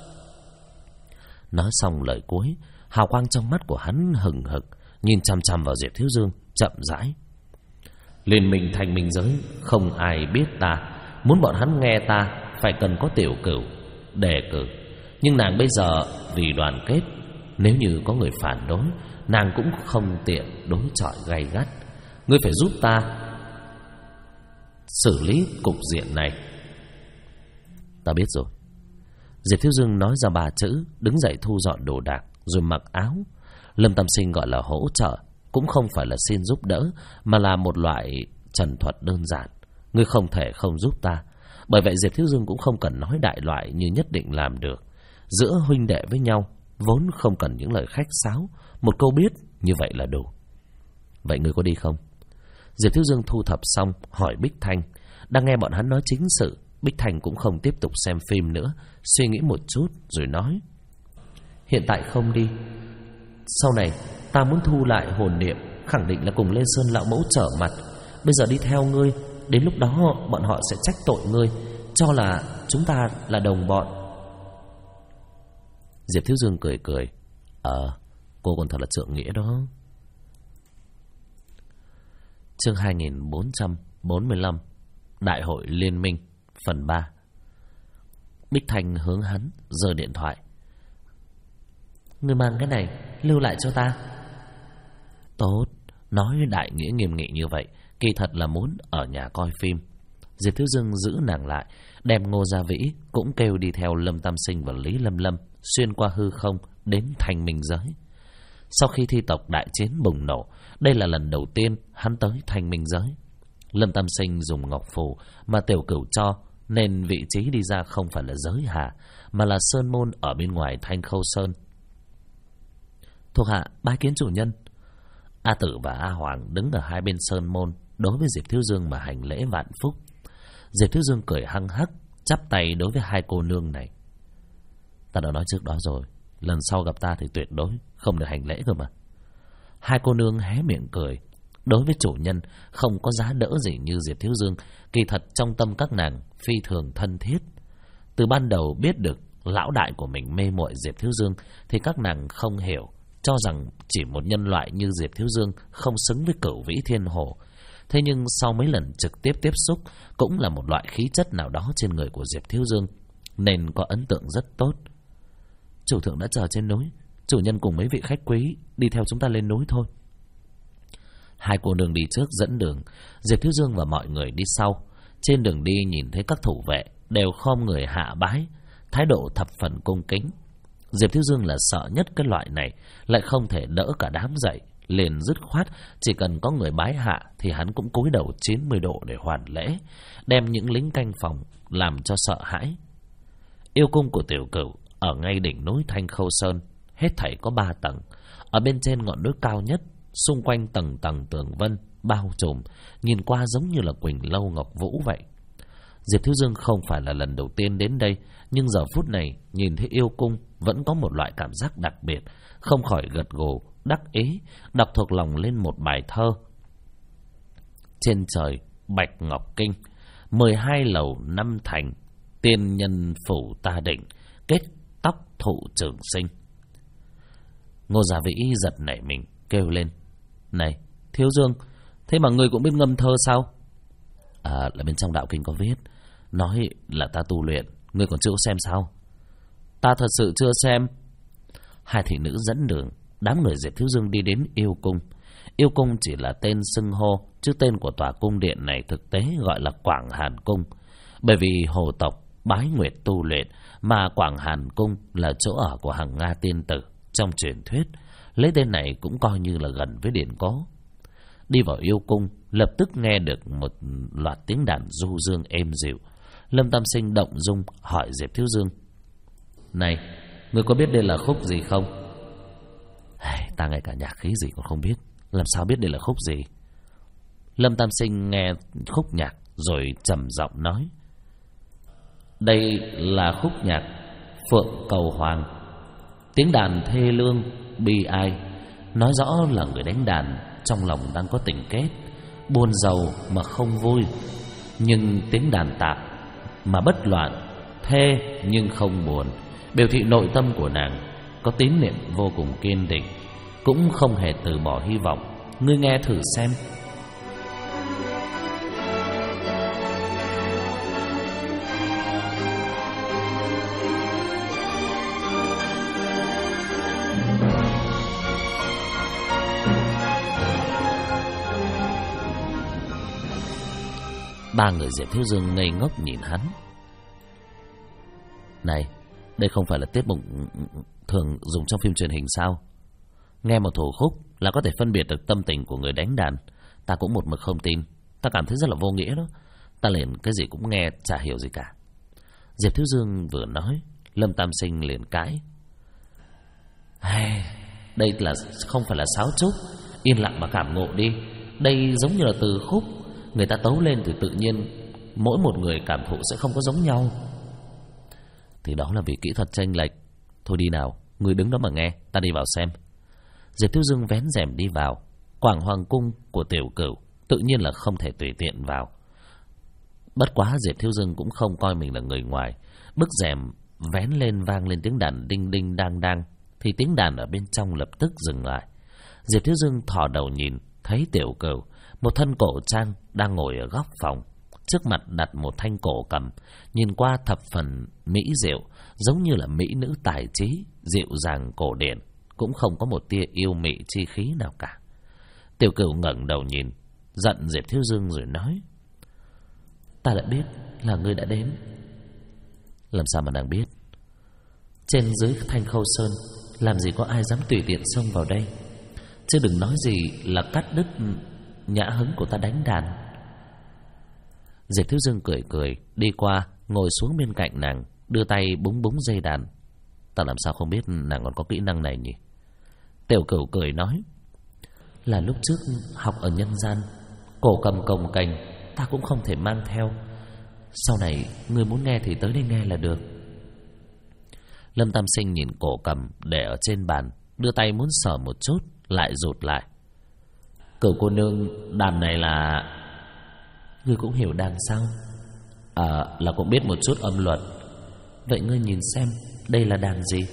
Nói xong lời cuối, hào quang trong mắt của hắn hừng hực, nhìn chằm chằm vào Diệp Thiếu Dương, chậm rãi. Liên minh Thanh Minh Giới không ai biết ta. Muốn bọn hắn nghe ta, phải cần có Tiểu Cửu đề cử. Nhưng nàng bây giờ vì đoàn kết, nếu như có người phản đối, nàng cũng không tiện đối chọi gay gắt. Ngươi phải giúp ta xử lý cục diện này. Ta biết rồi. Diệp Thiếu Dương nói ra 3 chữ, đứng dậy thu dọn đồ đạc rồi mặc áo. Lâm Tam Sinh gọi là hỗ trợ cũng không phải là xin giúp đỡ, mà là một loại trần thuật đơn giản. Ngươi không thể không giúp ta. Bởi vậy Diệp Thiếu Dương cũng không cần nói đại loại như nhất định làm được. Giữa huynh đệ với nhau vốn không cần những lời khách sáo, một câu biết như vậy là đủ. Vậy ngươi có đi không? Diệp Thiếu Dương thu thập xong hỏi Bích Thanh. Đang nghe bọn hắn nói chính sự, Bích Thanh cũng không tiếp tục xem phim nữa, suy nghĩ một chút rồi nói: hiện tại không đi. Sau này ta muốn thu lại hồn niệm, khẳng định là cùng Lên Sơn lão mẫu trở mặt. Bây giờ đi theo ngươi, đến lúc đó bọn họ sẽ trách tội ngươi, cho là chúng ta là đồng bọn. Diệp Thiếu Dương cười cười. Cô còn thật là trượng nghĩa đó. Chương 2445 Đại hội Liên minh phần 3. Bích Thanh hướng hắn giơ điện thoại. Ngươi mang cái này lưu lại cho ta. Tốt. Nói đại nghĩa nghiêm nghị như vậy, kỳ thật là muốn ở nhà coi phim. Diệp Thiếu Dương giữ nàng lại, đem Ngô Gia Vĩ cũng kêu đi theo Lâm Tam Sinh và Lý Lâm Lâm xuyên qua hư không đến Thanh Minh Giới. Sau khi thi tộc đại chiến bùng nổ, đây là lần đầu tiên hắn tới Thanh Minh Giới. Lâm Tam Sinh dùng ngọc phù mà Tiểu Cửu cho, nên vị trí đi ra không phải là giới hạ, mà là sơn môn ở bên ngoài Thanh Khâu Sơn. Thuộc hạ bái kiến chủ nhân. A Tử và A Hoàng đứng ở hai bên sơn môn, đối với Diệp Thiếu Dương mà hành lễ vạn phúc. Diệp Thiếu Dương cười hăng hắc, chắp tay đối với hai cô nương này. Ta đã nói trước đó rồi, lần sau gặp ta thì tuyệt đối không được hành lễ cơ mà. Hai cô nương hé miệng cười. Đối với chủ nhân không có giá đỡ gì như Diệp Thiếu Dương, kỳ thật trong tâm các nàng phi thường thân thiết. Từ ban đầu biết được lão đại của mình mê muội Diệp Thiếu Dương thì các nàng không hiểu, cho rằng chỉ một nhân loại như Diệp Thiếu Dương không xứng với Cửu Vĩ Thiên Hổ. Thế nhưng sau mấy lần trực tiếp tiếp xúc, cũng là một loại khí chất nào đó trên người của Diệp Thiếu Dương, nên có ấn tượng rất tốt. Chủ thượng đã chờ trên núi, chủ nhân cùng mấy vị khách quý đi theo chúng ta lên núi thôi. Hai cô nương đi trước dẫn đường, Diệp Thiếu Dương và mọi người đi sau. Trên đường đi nhìn thấy các thủ vệ đều khom người hạ bái, thái độ thập phần cung kính. Diệp Thiếu Dương là sợ nhất cái loại này, lại không thể đỡ cả đám dậy, liền dứt khoát chỉ cần có người bái hạ thì hắn cũng cúi đầu 90 độ để hoàn lễ, đem những lính canh phòng làm cho sợ hãi. Yêu cung của Tiểu Cửu ở ngay đỉnh núi Thanh Khâu Sơn, hết thảy có 3 tầng. Ở bên trên ngọn núi cao nhất, xung quanh tầng tầng tường vân bao trùm, nhìn qua giống như là Quỳnh Lâu Ngọc Vũ vậy. Diệp Thiếu Dương không phải là lần đầu tiên đến đây, nhưng giờ phút này nhìn thấy yêu cung vẫn có một loại cảm giác đặc biệt, không khỏi gật gù đắc ý, đọc thuộc lòng lên một bài thơ. Trên trời Bạch Ngọc Kinh, 12 lầu 5 thành, tiên nhân phủ ta định, kết tóc thụ trường sinh. Ngô Gia Vĩ giật nảy mình kêu lên: Này Thiếu Dương, thế mà ngươi cũng biết ngâm thơ sao? Là bên trong đạo kinh có viết, nói là ta tu luyện, ngươi còn chưa xem sao? Ta thật sự chưa xem. Hai thị nữ dẫn đường, đám người Diệp Thiếu Dương đi đến yêu cung. Yêu cung chỉ là tên xưng hô, chứ tên của tòa cung điện này thực tế gọi là Quảng Hàn Cung. Bởi vì hồ tộc bái nguyệt tu luyện, mà Quảng Hàn Cung là chỗ ở của Hằng Nga tiên tử trong truyền thuyết, lấy tên này cũng coi như là gần với điển cố. Đi vào yêu cung, lập tức nghe được một loạt tiếng đàn du dương êm dịu. Lâm Tam Sinh động dung hỏi Diệp Thiếu Dương: Này, ngươi có biết đây là khúc gì không? Ta ngay cả nhạc khí gì cũng không biết, làm sao biết đây là khúc gì? Lâm Tam Sinh nghe khúc nhạc rồi trầm giọng nói: Đây là khúc nhạc Phượng Cầu Hoàng. Tiếng đàn thê lương, bi ai, nói rõ là người đánh đàn trong lòng đang có tình kết, buồn giàu mà không vui. Nhưng tiếng đàn tạp mà bất loạn, thê nhưng không buồn, biểu thị nội tâm của nàng có tín niệm vô cùng kiên định, cũng không hề từ bỏ hy vọng. Ngươi nghe thử xem. Ba người Diệp Thiếu Dương ngây ngốc nhìn hắn. Này, đây không phải là tiết mục thường dùng trong phim truyền hình sao? Nghe một thủ khúc là có thể phân biệt được tâm tình của người đánh đàn. Ta cũng một mực không tin. Ta cảm thấy rất là vô nghĩa đó. Ta liền cái gì cũng nghe, chả hiểu gì cả. Diệp Thiếu Dương vừa nói, Lâm Tam Sinh liền cãi. Đây là không phải là sáo trúc. Yên lặng mà cảm ngộ đi. Đây giống như là từ khúc. Người ta tấu lên thì tự nhiên mỗi một người cảm thụ sẽ không có giống nhau. Thì đó là vì kỹ thuật chênh lệch. Thôi đi nào, người đứng đó mà nghe, ta đi vào xem. Diệp Thiếu Dương vén rèm đi vào. Quảng Hoàng cung của Tiểu Cửu tự nhiên là không thể tùy tiện vào. Bất quá Diệp Thiếu Dương cũng không coi mình là người ngoài. Bức rèm vén lên, vang lên tiếng đàn đinh đinh đang đang. Thì tiếng đàn ở bên trong lập tức dừng lại. Diệp Thiếu Dương thò đầu nhìn, thấy Tiểu Cửu, một thân cổ trang, đang ngồi ở góc phòng. Trước mặt đặt một thanh cổ cầm, nhìn qua thập phần mỹ diệu, giống như là mỹ nữ tài trí, dịu dàng cổ điển, cũng không có một tia yêu mị chi khí nào cả. Tiểu Cửu ngẩng đầu nhìn, giận Diệp Thiếu Dương rồi nói: Ta đã biết là ngươi đã đến. Làm sao mà nàng biết? Trên dưới Thanh Khâu Sơn, làm gì có ai dám tùy tiện xông vào đây, chứ đừng nói gì là cắt đứt nhã hứng của ta đánh đàn. Diệp Thiếu Dương cười cười, đi qua ngồi xuống bên cạnh nàng, đưa tay búng búng dây đàn. Ta làm sao không biết nàng còn có kỹ năng này nhỉ? Tiểu Cửu cười nói: Là lúc trước học ở nhân gian, cổ cầm cồng kềnh ta cũng không thể mang theo. Sau này ngươi muốn nghe thì tới đây nghe là được. Lâm Tam Sinh nhìn cổ cầm để ở trên bàn, đưa tay muốn sờ một chút, lại rụt lại. Cửu cô nương, đàn này là... Ngươi cũng hiểu đàn sao? Là cũng biết một chút âm luật. Vậy ngươi nhìn xem, đây là đàn gì?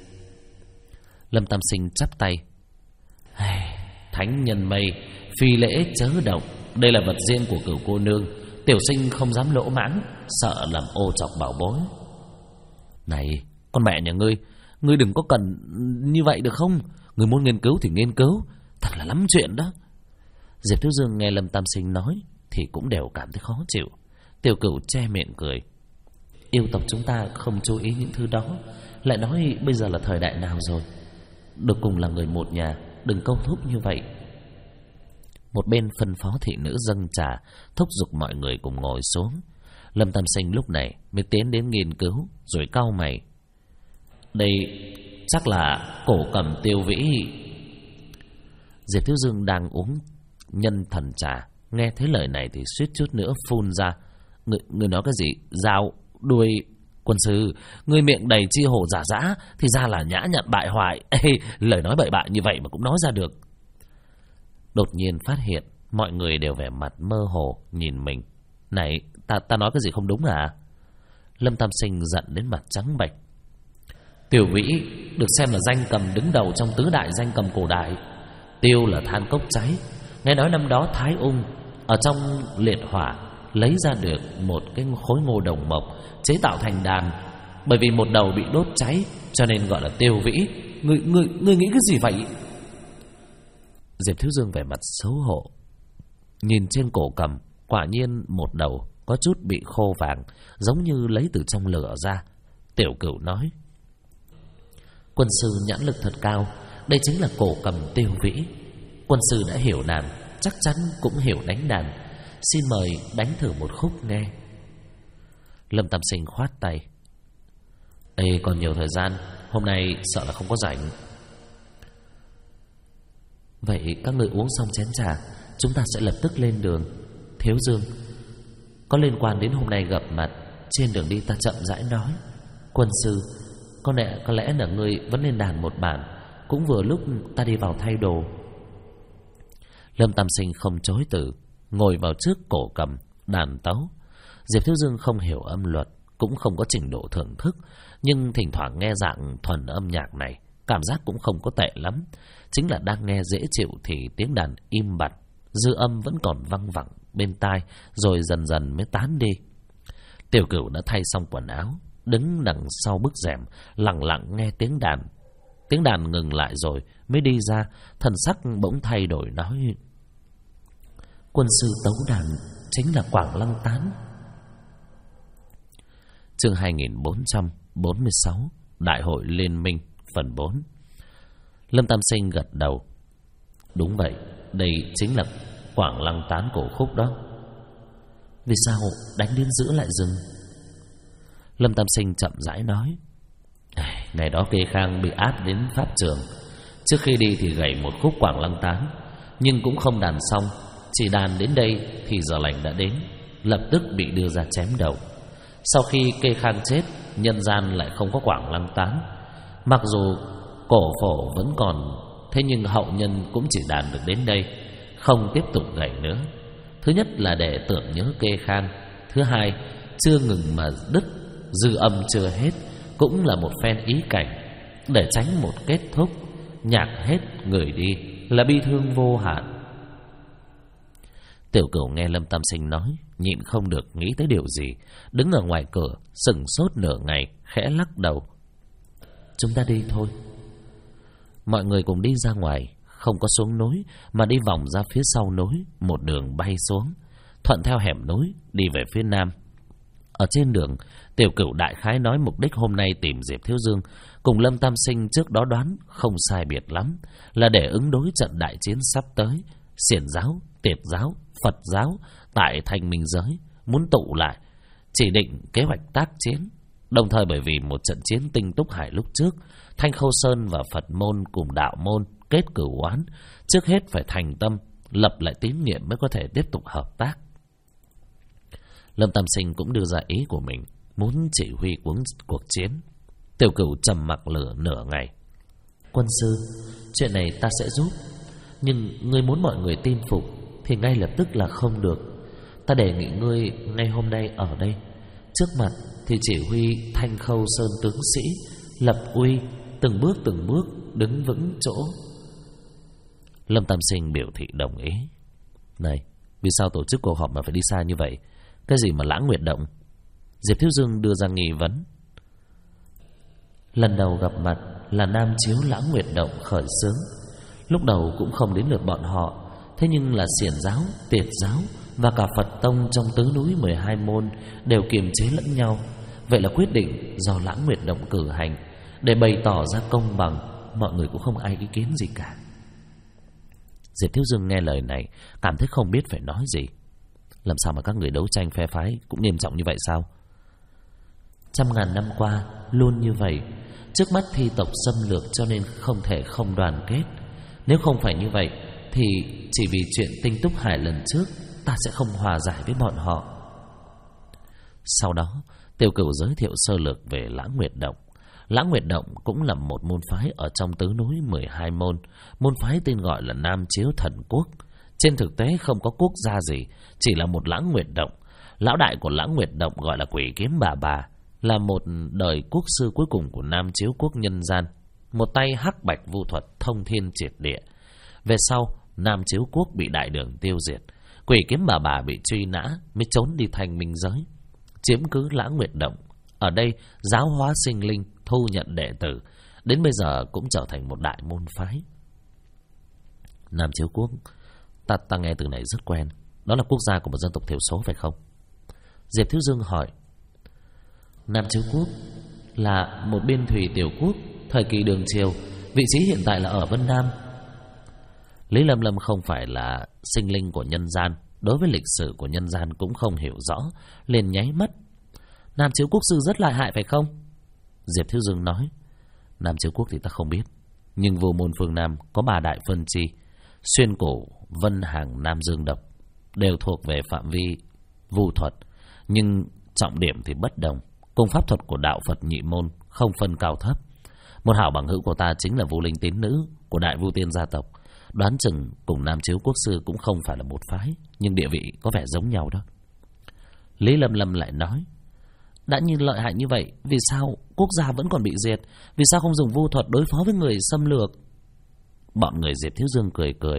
Lâm Tam Sinh chắp tay: Thánh nhân mây, phi lễ chớ động. Đây là vật riêng của Cửu cô nương, tiểu sinh không dám lỗ mãng, sợ làm ô chọc bảo bối. Này, con mẹ nhà ngươi, ngươi đừng có cần như vậy được không? Ngươi muốn nghiên cứu thì nghiên cứu, thật là lắm chuyện đó. Diệp Thiếu Dương nghe Lâm Tam Sinh nói thì cũng đều cảm thấy khó chịu. Tiểu Cửu che miệng cười: Yêu tộc chúng ta không chú ý những thứ đó, lại nói bây giờ là thời đại nào rồi, được cùng là người một nhà, đừng câu thúc như vậy. Một bên phân phó thị nữ dâng trà, thúc giục mọi người cùng ngồi xuống. Lâm Tam Sinh lúc này mới tiến đến nghiên cứu, rồi cau mày: Đây chắc là cổ cầm Tiêu Vĩ. Diệp Thiếu Dương đang uống nhân thần trà, nghe thấy lời này thì suýt chút nữa phun ra: Người nói cái gì? Dao đuôi quân sư, người miệng đầy chi hổ giả dã, thì ra là nhã nhặn bại hoại. Lời nói bậy bạ như vậy mà cũng nói ra được. Đột nhiên phát hiện mọi người đều vẻ mặt mơ hồ nhìn mình. Này, ta nói cái gì không đúng à? Lâm Tam Sinh giận đến mặt trắng bệch. Tiểu Vĩ được xem là danh cầm đứng đầu trong tứ đại danh cầm cổ đại. Tiêu là than cốc cháy. Nghe nói năm đó Thái Ung ở trong liệt hỏa lấy ra được một cái khối ngô đồng mộc, chế tạo thành đàn. Bởi vì một đầu bị đốt cháy cho nên gọi là Tiêu Vĩ. Ngươi nghĩ cái gì vậy? Diệp Thiếu Dương vẻ mặt xấu hổ, nhìn trên cổ cầm, quả nhiên một đầu có chút bị khô vàng, giống như lấy từ trong lửa ra. Tiểu Cửu nói: Quân sư nhãn lực thật cao, đây chính là cổ cầm Tiêu Vĩ. Quân sư đã hiểu đàn, chắc chắn cũng hiểu đánh đàn. Xin mời đánh thử một khúc nghe. Lâm Tam Sinh khoát tay: Đây còn nhiều thời gian, hôm nay sợ là không có rảnh. Vậy các người uống xong chén trà, chúng ta sẽ lập tức lên đường. Thiếu Dương, có liên quan đến hôm nay gặp mặt, trên đường đi ta chậm rãi nói. Quân sư, có lẽ là ngươi vẫn nên đàn một bản, cũng vừa lúc ta đi vào thay đồ. Lâm Tam Sinh không chối từ, ngồi vào trước cổ cầm đàn tấu. Diệp Thiếu Dương không hiểu âm luật, cũng không có trình độ thưởng thức, nhưng thỉnh thoảng nghe dạng thuần âm nhạc này, cảm giác cũng không có tệ lắm. Chính là đang nghe dễ chịu thì tiếng đàn im bặt, dư âm vẫn còn văng vẳng bên tai, rồi dần dần mới tán đi. Tiểu Cửu đã thay xong quần áo, đứng đằng sau bức rèm, lặng lặng nghe tiếng đàn. Tiếng đàn ngừng lại rồi mới đi ra, thần sắc bỗng thay đổi nói: Quân sư tấu đàn chính là Quảng Lăng Tán. Chương 2446 Đại hội Liên minh phần 4. Lâm Tam Sinh gật đầu. Đúng vậy, đây chính là Quảng Lăng Tán cổ khúc đó. Vì sao đánh đến giữa lại dừng? Lâm Tam Sinh chậm rãi nói. Ngày đó Kê Khang bị áp đến pháp trường. Trước khi đi thì gảy một khúc Quảng Lăng Tán, nhưng cũng không đàn xong. Chỉ đàn đến đây thì giờ lành đã đến, lập tức bị đưa ra chém đầu. Sau khi Kê Khang chết, nhân gian lại không có Quảng Lăng Tán. Mặc dù cổ phổ vẫn còn, thế nhưng hậu nhân cũng chỉ đàn được đến đây, không tiếp tục gảy nữa. Thứ nhất là để tưởng nhớ Kê Khang, thứ hai chưa ngừng mà đứt, dư âm chưa hết, cũng là một phen ý cảnh, để tránh một kết thúc nhạc hết người đi là bi thương vô hạn. Tiểu Cửu nghe Lâm Tam Sinh nói, nhịn không được nghĩ tới điều gì, đứng ở ngoài cửa sững sốt nửa ngày, khẽ lắc đầu. Chúng ta đi thôi. Mọi người cùng đi ra ngoài, không có xuống núi mà đi vòng ra phía sau núi, một đường bay xuống, thuận theo hẻm núi đi về phía nam. Ở trên đường, Tiểu Cửu đại khái nói mục đích hôm nay tìm Diệp Thiếu Dương cùng Lâm Tam Sinh trước đó đoán không sai biệt lắm, là để ứng đối trận đại chiến sắp tới. Xiển giáo, Tiệt giáo, Phật giáo tại Thanh Minh giới muốn tụ lại, chỉ định kế hoạch tác chiến. Đồng thời bởi vì một trận chiến Tinh Túc Hải lúc trước, Thanh Khâu Sơn và Phật môn cùng đạo môn kết cửu oán, trước hết phải thành tâm lập lại tín nhiệm mới có thể tiếp tục hợp tác. Lâm Tam Sinh cũng đưa ra ý của mình, muốn chỉ huy cuộc chiến. Tiểu Cửu trầm mặc nửa ngày. Quân sư, chuyện này ta sẽ giúp, nhưng ngươi muốn mọi người tin phục thì ngay lập tức là không được. Ta đề nghị ngươi ngay hôm nay ở đây, trước mặt thì chỉ huy Thanh Khâu Sơn tướng sĩ lập uy, từng bước đứng vững chỗ. Lâm Tam Sinh biểu thị đồng ý. Này, vì sao tổ chức cuộc họp mà phải đi xa như vậy? Cái gì mà Lãng Nguyệt Động? Diệp Thiếu Dương đưa ra nghi vấn. Lần đầu gặp mặt là Nam Chiếu Lãng Nguyệt Động khởi xướng, lúc đầu cũng không đến lượt bọn họ. Thế nhưng là Xiển giáo, Tiệt giáo và cả Phật tông trong tứ núi 12 môn đều kiềm chế lẫn nhau. Vậy là quyết định do Lãng Nguyệt Động cử hành, để bày tỏ ra công bằng. Mọi người cũng không ai ý kiến gì cả. Diệp Thiếu Dương nghe lời này, cảm thấy không biết phải nói gì. Làm sao mà các người đấu tranh phe phái cũng nghiêm trọng như vậy sao? Trăm ngàn năm qua luôn như vậy. Trước mắt thi tộc xâm lược cho nên không thể không đoàn kết. Nếu không phải như vậy thì chỉ vì chuyện Tinh Túc Hải lần trước, ta sẽ không hòa giải với bọn họ. Sau đó Tiểu Cửu giới thiệu sơ lược về Lãng Nguyệt Động. Lãng Nguyệt Động cũng là một môn phái ở trong tứ núi 12 môn. Môn phái tên gọi là Nam Chiếu Thần Quốc. Trên thực tế không có quốc gia gì, chỉ là một Lãng Nguyệt Động. Lão đại của Lãng Nguyệt Động gọi là Quỷ Kiếm Bà, là một đời quốc sư cuối cùng của Nam Chiếu Quốc nhân gian, một tay hắc bạch vu thuật thông thiên triệt địa. Về sau Nam Chiếu Quốc bị Đại Đường tiêu diệt, Quỷ Kiếm Bà bị truy nã mới trốn đi Thanh Minh giới, chiếm cứ Lãng Nguyệt Động. Ở đây giáo hóa sinh linh, thu nhận đệ tử, đến bây giờ cũng trở thành một đại môn phái. Nam Chiếu Quốc, ta nghe từ này rất quen. Đó là quốc gia của một dân tộc thiểu số phải không? Diệp Thiếu Dương hỏi. Nam Chiếu Quốc là một biên thủy tiểu quốc thời kỳ Đường Triều, vị trí hiện tại là ở Vân Nam. Lý Lâm Lâm không phải là sinh linh của nhân gian, đối với lịch sử của nhân gian cũng không hiểu rõ, liền nháy mắt. Nam Chiếu Quốc sư rất lợi hại phải không? Diệp Thiếu Dương nói. Nam Chiếu Quốc thì ta không biết, nhưng vô môn phương Nam có 3 đại phân chi: Xuyên Cổ, Vân Hàng, Nam Dương Độc, đều thuộc về phạm vi vu thuật, nhưng trọng điểm thì bất đồng. Cùng pháp thuật của đạo Phật nhị môn không phân cao thấp. Một hảo bằng hữu của ta chính là Vu Linh tín nữ của Đại Vu Tiên gia tộc. Đoán chừng cùng Nam Chiếu Quốc sư cũng không phải là một phái, nhưng địa vị có vẻ giống nhau đó. Lý Lâm Lâm lại nói. Đã nhìn lợi hại như vậy, vì sao quốc gia vẫn còn bị diệt? Vì sao không dùng vu thuật đối phó với người xâm lược? Bọn người Diệp Thiếu Dương cười cười.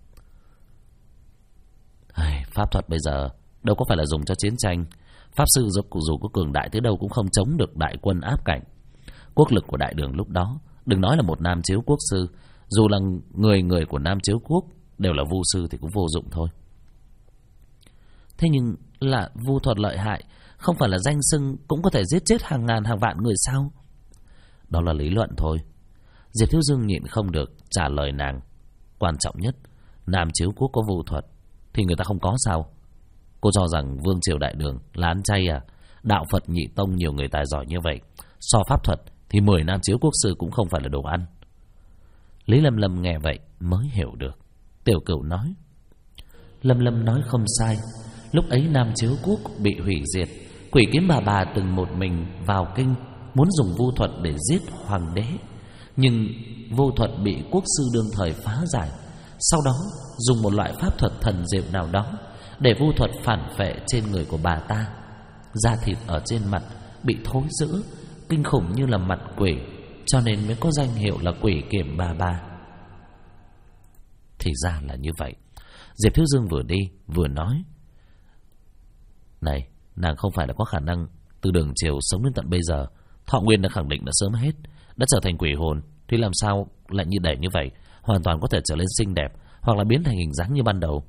Pháp thuật bây giờ đâu có phải là dùng cho chiến tranh. Pháp sư dù có cường đại tới đâu cũng không chống được đại quân áp cảnh. Quốc lực của Đại Đường lúc đó, đừng nói là một Nam Chiếu Quốc sư, dù là người của Nam Chiếu Quốc đều là vu sư thì cũng vô dụng thôi. Thế nhưng là vu thuật lợi hại, không phải là danh xưng cũng có thể giết chết hàng ngàn hàng vạn người sao? Đó là lý luận thôi. Diệp Thiếu Dương nhịn không được trả lời nàng. Quan trọng nhất, Nam Chiếu Quốc có vu thuật thì người ta không có sao? Cô cho rằng Vương Triều Đại Đường là ăn chay à? Đạo Phật Nhị Tông nhiều người tài giỏi như vậy, so pháp thuật thì 10 Nam Chiếu Quốc sư cũng không phải là đồ ăn. Lý Lâm Lâm nghe vậy mới hiểu được. Tiểu Cửu nói: Lâm Lâm nói không sai. Lúc ấy Nam Chiếu Quốc bị hủy diệt, Quỷ Kiếm bà từng một mình vào kinh, muốn dùng vu thuật để giết hoàng đế. Nhưng vu thuật bị quốc sư đương thời phá giải. Sau đó dùng một loại pháp thuật thần diệu nào đó để vu thuật phản phệ trên người của bà ta. Da thịt ở trên mặt bị thối rữa, kinh khủng như là mặt quỷ, cho nên mới có danh hiệu là Quỷ Kiếm bà. Thì ra là như vậy. Diệp Thiếu Dương vừa đi vừa nói: Này, nàng không phải là có khả năng từ Đường Triều sống đến tận bây giờ. Thọ nguyên đã khẳng định đã sớm hết, đã trở thành quỷ hồn, thì làm sao lại như để như vậy? Hoàn toàn có thể trở lên xinh đẹp, hoặc là biến thành hình dáng như ban đầu.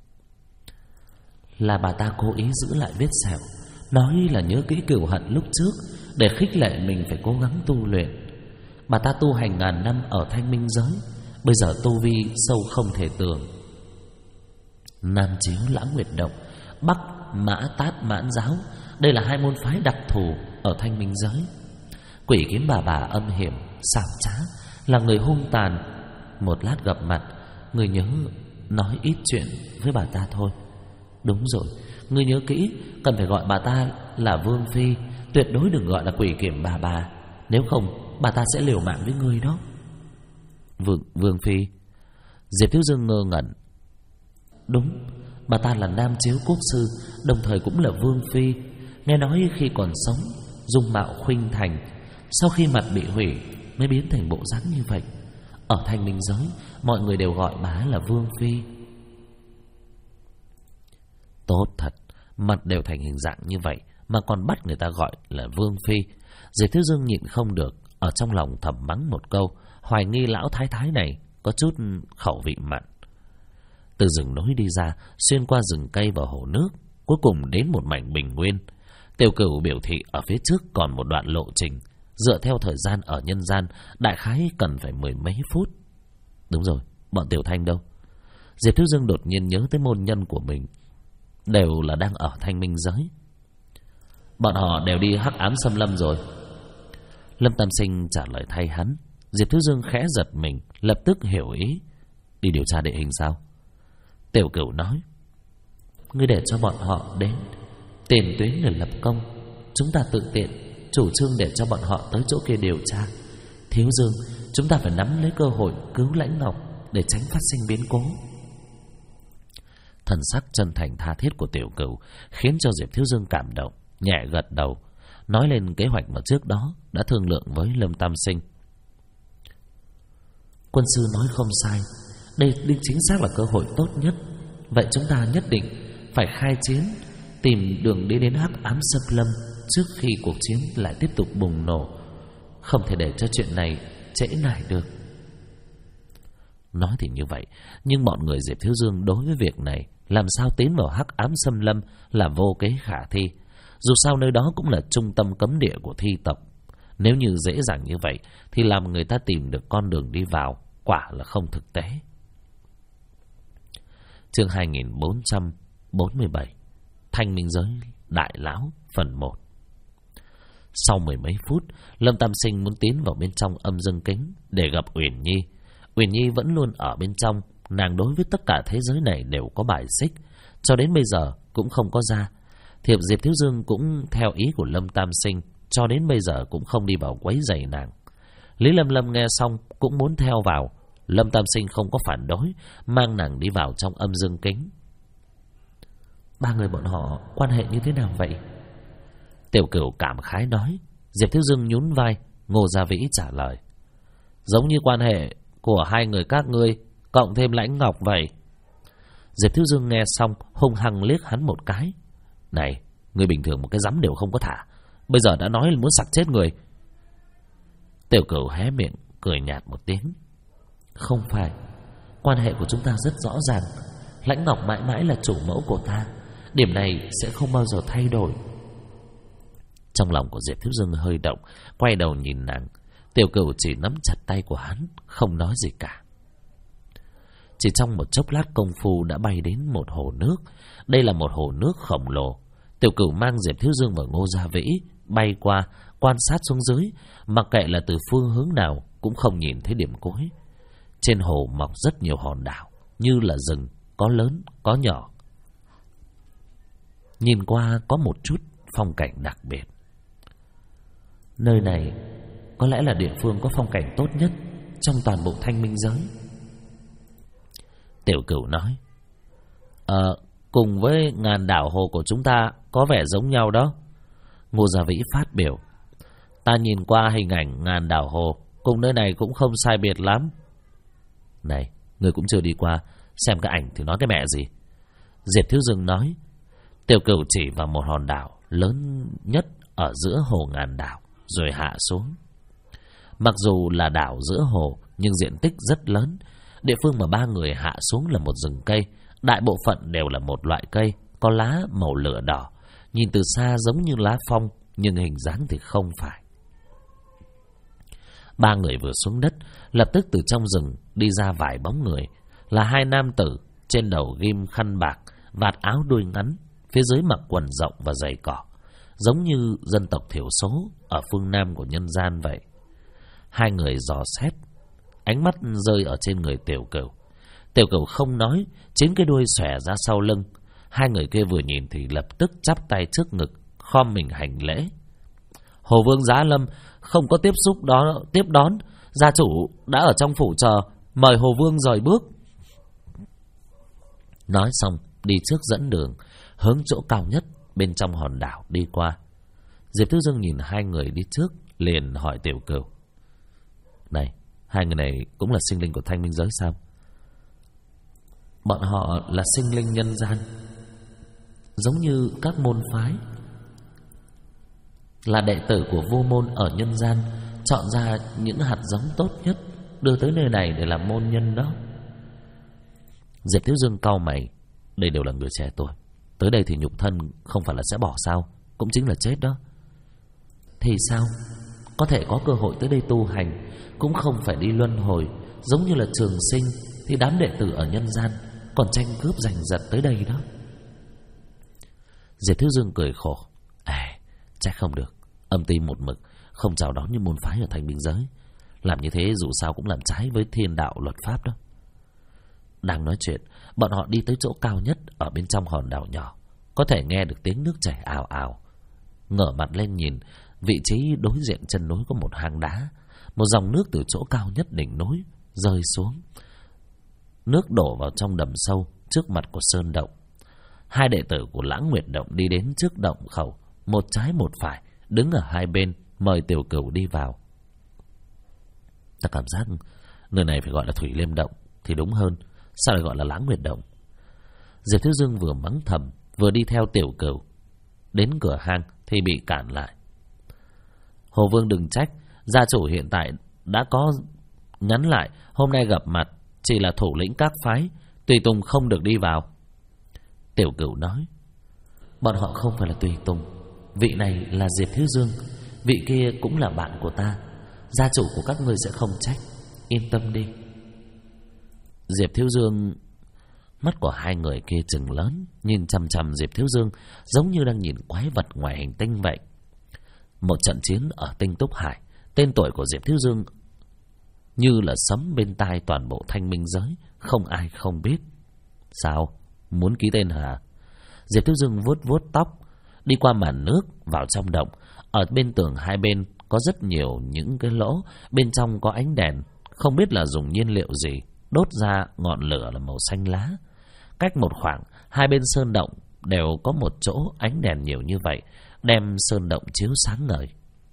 Là bà ta cố ý giữ lại vết sẹo, nói là nhớ kỹ cừu hận lúc trước, để khích lệ mình phải cố gắng tu luyện. Bà ta tu hành ngàn năm ở Thanh Minh giới, bây giờ tu vi sâu không thể tưởng. Nam Chiếu Lãng Nguyệt Động, Bắc Mã Tát Mãn Giáo, đây là hai môn phái đặc thù ở Thanh Minh giới. Quỷ Kiếm bà âm hiểm, xảo trá, là người hung tàn. Một lát gặp mặt, người nhớ nói ít chuyện với bà ta thôi. Đúng rồi, người nhớ kỹ, cần phải gọi bà ta là Vương Phi, tuyệt đối đừng gọi là Quỷ Kiếm bà. Nếu không, bà ta sẽ liều mạng với người đó. Vương Phi? Diệp Thiếu Dương ngơ ngẩn. Đúng, bà ta là Nam Chiếu Quốc sư, đồng thời cũng là Vương Phi. Nghe nói khi còn sống dung mạo khuynh thành, sau khi mặt bị hủy mới biến thành bộ dáng như vậy. Ở Thanh Minh giới, mọi người đều gọi bà là Vương Phi. Tốt thật, mặt đều thành hình dạng như vậy mà còn bắt người ta gọi là Vương Phi. Diệp Thiếu Dương nhịn không được, ở trong lòng thầm mắng một câu, hoài nghi lão thái thái này có chút khẩu vị mặn. Từ rừng núi đi ra, xuyên qua rừng cây và hồ nước, cuối cùng đến một mảnh bình nguyên. Tiểu Cửu biểu thị ở phía trước còn một đoạn lộ trình, dựa theo thời gian ở nhân gian đại khái cần phải 10 mấy phút. Đúng rồi, bọn Tiểu Thanh đâu? Diệp Thiếu Dương đột nhiên nhớ tới môn nhân của mình, đều là đang ở Thanh Minh giới. Bọn họ đều đi Hắc Ám Xâm Lâm rồi. Lâm Tam Sinh trả lời thay hắn. Diệp Thiếu Dương khẽ giật mình, lập tức hiểu ý. Đi điều tra địa hình sao? Tiểu Cửu nói: Ngươi để cho bọn họ đến tiền tuyến để lập công, chúng ta tự tiện chủ trương để cho bọn họ tới chỗ kia điều tra. Thiếu Dương, chúng ta phải nắm lấy cơ hội cứu Lãnh Ngọc để tránh phát sinh biến cố. Thần sắc chân thành tha thiết của Tiểu Cửu khiến cho Diệp Thiếu Dương cảm động, nhẹ gật đầu, nói lên kế hoạch mà trước đó đã thương lượng với Lâm Tam Sinh. Quân sư nói không sai, đây đích chính xác là cơ hội tốt nhất. Vậy chúng ta nhất định phải khai chiến, tìm đường đi đến Hắc Ám Xâm Lâm trước khi cuộc chiến lại tiếp tục bùng nổ. Không thể để cho chuyện này trễ nải được. Nói thì như vậy, nhưng bọn người Diệp Thiếu Dương đối với việc này làm sao tiến vào Hắc Ám Xâm Lâm là vô kế khả thi. Dù sao nơi đó cũng là trung tâm cấm địa của thi tộc. Nếu như dễ dàng như vậy thì làm người ta tìm được con đường đi vào quả là không thực tế. Chương 2447 Thanh Minh giới Đại Lão phần 1. Sau 10 mấy phút, Lâm Tam Sinh muốn tiến vào bên trong âm dương kính để gặp Uyển Nhi. Uyển Nhi vẫn luôn ở bên trong. Nàng đối với tất cả thế giới này đều có bài xích, cho đến bây giờ cũng không có ra. Thiệp Diệp Thiếu Dương cũng theo ý của Lâm Tam Sinh, cho đến bây giờ cũng không đi vào quấy rầy nàng. Lý Lâm Lâm nghe xong cũng muốn theo vào. Lâm Tam Sinh không có phản đối, mang nàng đi vào trong âm dương kính. Ba người bọn họ quan hệ như thế nào vậy? Tiểu Cửu cảm khái nói. Diệp Thiếu Dương nhún vai. Ngô Gia Vĩ trả lời: Giống như quan hệ của hai người các ngươi cộng thêm Lãnh Ngọc vậy. Diệp Thiếu Dương nghe xong hung hăng liếc hắn một cái. Này, người bình thường một cái rắm đều không có thả, bây giờ đã nói là muốn sặc chết người. Tiểu Cửu hé miệng cười nhạt một tiếng. Không phải, quan hệ của chúng ta rất rõ ràng. Lãnh Ngọc mãi mãi là chủ mẫu của ta. Điểm này sẽ không bao giờ thay đổi. Trong lòng của Diệp Thiếu Dương hơi động, quay đầu nhìn nàng. Tiểu Cửu chỉ nắm chặt tay của hắn, không nói gì cả. Chỉ trong một chốc lát công phu đã bay đến một hồ nước. Đây là một hồ nước khổng lồ. Tiểu Cửu mang Diệp Thiếu Dương và Ngô Gia Vĩ bay qua, quan sát xuống dưới, mặc kệ là từ phương hướng nào cũng không nhìn thấy điểm cuối. Trên hồ mọc rất nhiều hòn đảo, như là rừng, có lớn, có nhỏ. Nhìn qua có một chút phong cảnh đặc biệt. Nơi này có lẽ là địa phương có phong cảnh tốt nhất trong toàn bộ Thanh Minh giới. Tiểu Cửu nói, cùng với ngàn đảo hồ của chúng ta có vẻ giống nhau đó. Ngô Gia Vĩ phát biểu, ta nhìn qua hình ảnh ngàn đảo hồ, cùng nơi này cũng không sai biệt lắm. Này, người cũng chưa đi qua, xem cái ảnh thì nói cái mẹ gì. Diệp Thiếu Dương nói. Tiểu Cửu chỉ vào một hòn đảo lớn nhất ở giữa hồ ngàn đảo, rồi hạ xuống. Mặc dù là đảo giữa hồ, nhưng diện tích rất lớn. Địa phương mà ba người hạ xuống là một rừng cây, đại bộ phận đều là một loại cây có lá màu lửa đỏ, nhìn từ xa giống như lá phong, nhưng hình dáng thì không phải. Ba người vừa xuống đất, lập tức từ trong rừng đi ra vài bóng người, là hai nam tử, trên đầu ghim khăn bạc, vạt áo đuôi ngắn, phía dưới mặc quần rộng và giày cỏ, giống như dân tộc thiểu số ở phương Nam của nhân gian vậy. Hai người dò xét, ánh mắt rơi ở trên người Tiểu Cửu. Tiểu Cửu không nói, chính cái đuôi xòe ra sau lưng. Hai người kia vừa nhìn thì lập tức chắp tay trước ngực, khom mình hành lễ. Hồ Vương Giá Lâm không có tiếp đón, gia chủ đã ở trong phủ chờ, mời Hồ Vương rời bước. Nói xong, đi trước dẫn đường, hướng chỗ cao nhất bên trong hòn đảo đi qua. Diệp Thiếu Dương nhìn hai người đi trước, liền hỏi Tiểu Cửu, này, hai người này cũng là sinh linh của Thanh Minh giới sao? Bọn họ là sinh linh nhân gian, giống như các môn phái, là đệ tử của vô môn ở nhân gian, chọn ra những hạt giống tốt nhất đưa tới nơi này để làm môn nhân đó. Diệp Thiếu Dương cau mày, đây đều là người trẻ tuổi, tới đây thì nhục thân không phải là sẽ bỏ sao, cũng chính là chết đó. Thì sao? Có thể có cơ hội tới đây tu hành, cũng không phải đi luân hồi, giống như là trường sinh, thì đám đệ tử ở nhân gian còn tranh cướp giành giật tới đây đó. Diệp Thiếu Dương cười khổ, chắc không được, âm ty một mực không chào đón như môn phái ở Thanh Minh giới, làm như thế dù sao cũng làm trái với thiên đạo luật pháp đó. Đang nói chuyện, bọn họ đi tới chỗ cao nhất ở bên trong hòn đảo nhỏ, có thể nghe được tiếng nước chảy ào ào. Ngửa mặt lên nhìn, vị trí đối diện chân núi có một hang đá, một dòng nước từ chỗ cao nhất đỉnh núi rơi xuống, nước đổ vào trong đầm sâu trước mặt của sơn động. Hai đệ tử của Lãng Nguyệt động đi đến trước động khẩu, một trái một phải, đứng ở hai bên mời Tiểu Cửu đi vào. Ta cảm giác nơi này phải gọi là Thủy Liêm động thì đúng hơn, sao lại gọi là Lãng Nguyệt động? Diệp Thiếu Dương vừa mắng thầm, vừa đi theo Tiểu Cửu đến cửa hang thì bị cản lại. Hồ Vương đừng trách, gia chủ hiện tại đã có nhắn lại, hôm nay gặp mặt chỉ là thủ lĩnh các phái, tùy tùng không được đi vào. Tiểu Cửu nói, bọn họ không phải là tùy tùng, vị này là Diệp Thiếu Dương, vị kia cũng là bạn của ta, gia chủ của các ngươi sẽ không trách, yên tâm đi. Diệp Thiếu Dương, mắt của hai người kia trừng lớn, nhìn chằm chằm Diệp Thiếu Dương, giống như đang nhìn quái vật ngoài hành tinh vậy. Một trận chiến ở Tinh Túc Hải, tên tuổi của Diệp Thiếu Dương như là sấm bên tai toàn bộ Thanh Minh giới, không ai không biết. Sao? Muốn ký tên hả? Diệp Thiếu Dương vuốt vuốt tóc, đi qua màn nước vào trong động. Ở bên tường hai bên có rất nhiều những cái lỗ, bên trong có ánh đèn, không biết là dùng nhiên liệu gì đốt ra ngọn lửa là màu xanh lá. Cách một khoảng, hai bên sơn động đều có một chỗ ánh đèn nhiều như vậy, đem sơn động chiếu sáng ngời.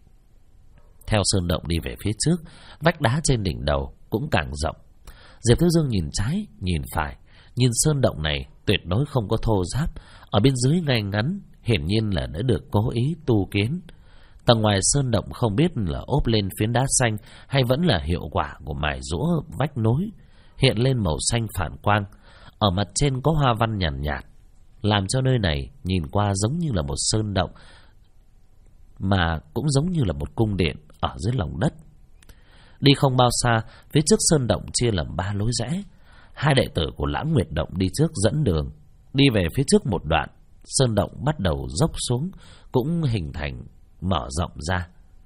Theo sơn động đi về phía trước, vách đá trên đỉnh đầu cũng càng rộng. Diệp Thiếu Dương nhìn trái, nhìn phải, nhìn sơn động này tuyệt đối không có thô ráp, ở bên dưới ngay ngắn, hiển nhiên là đã được cố ý tu kiến. Tầng ngoài sơn động không biết là ốp lên phiến đá xanh hay vẫn là hiệu quả của mài giũa vách nối, hiện lên màu xanh phản quang. Ở mặt trên có hoa văn nhàn nhạt, làm cho nơi này nhìn qua giống như là một sơn động, mà cũng giống như là một cung điện ở dưới lòng đất. Đi không bao xa, phía trước sơn động chia làm 3 lối rẽ. 2 đệ tử của Lãng Nguyệt Động đi trước dẫn đường. Đi về phía trước một đoạn, sơn động bắt đầu dốc xuống, cũng hình thành mở rộng ra.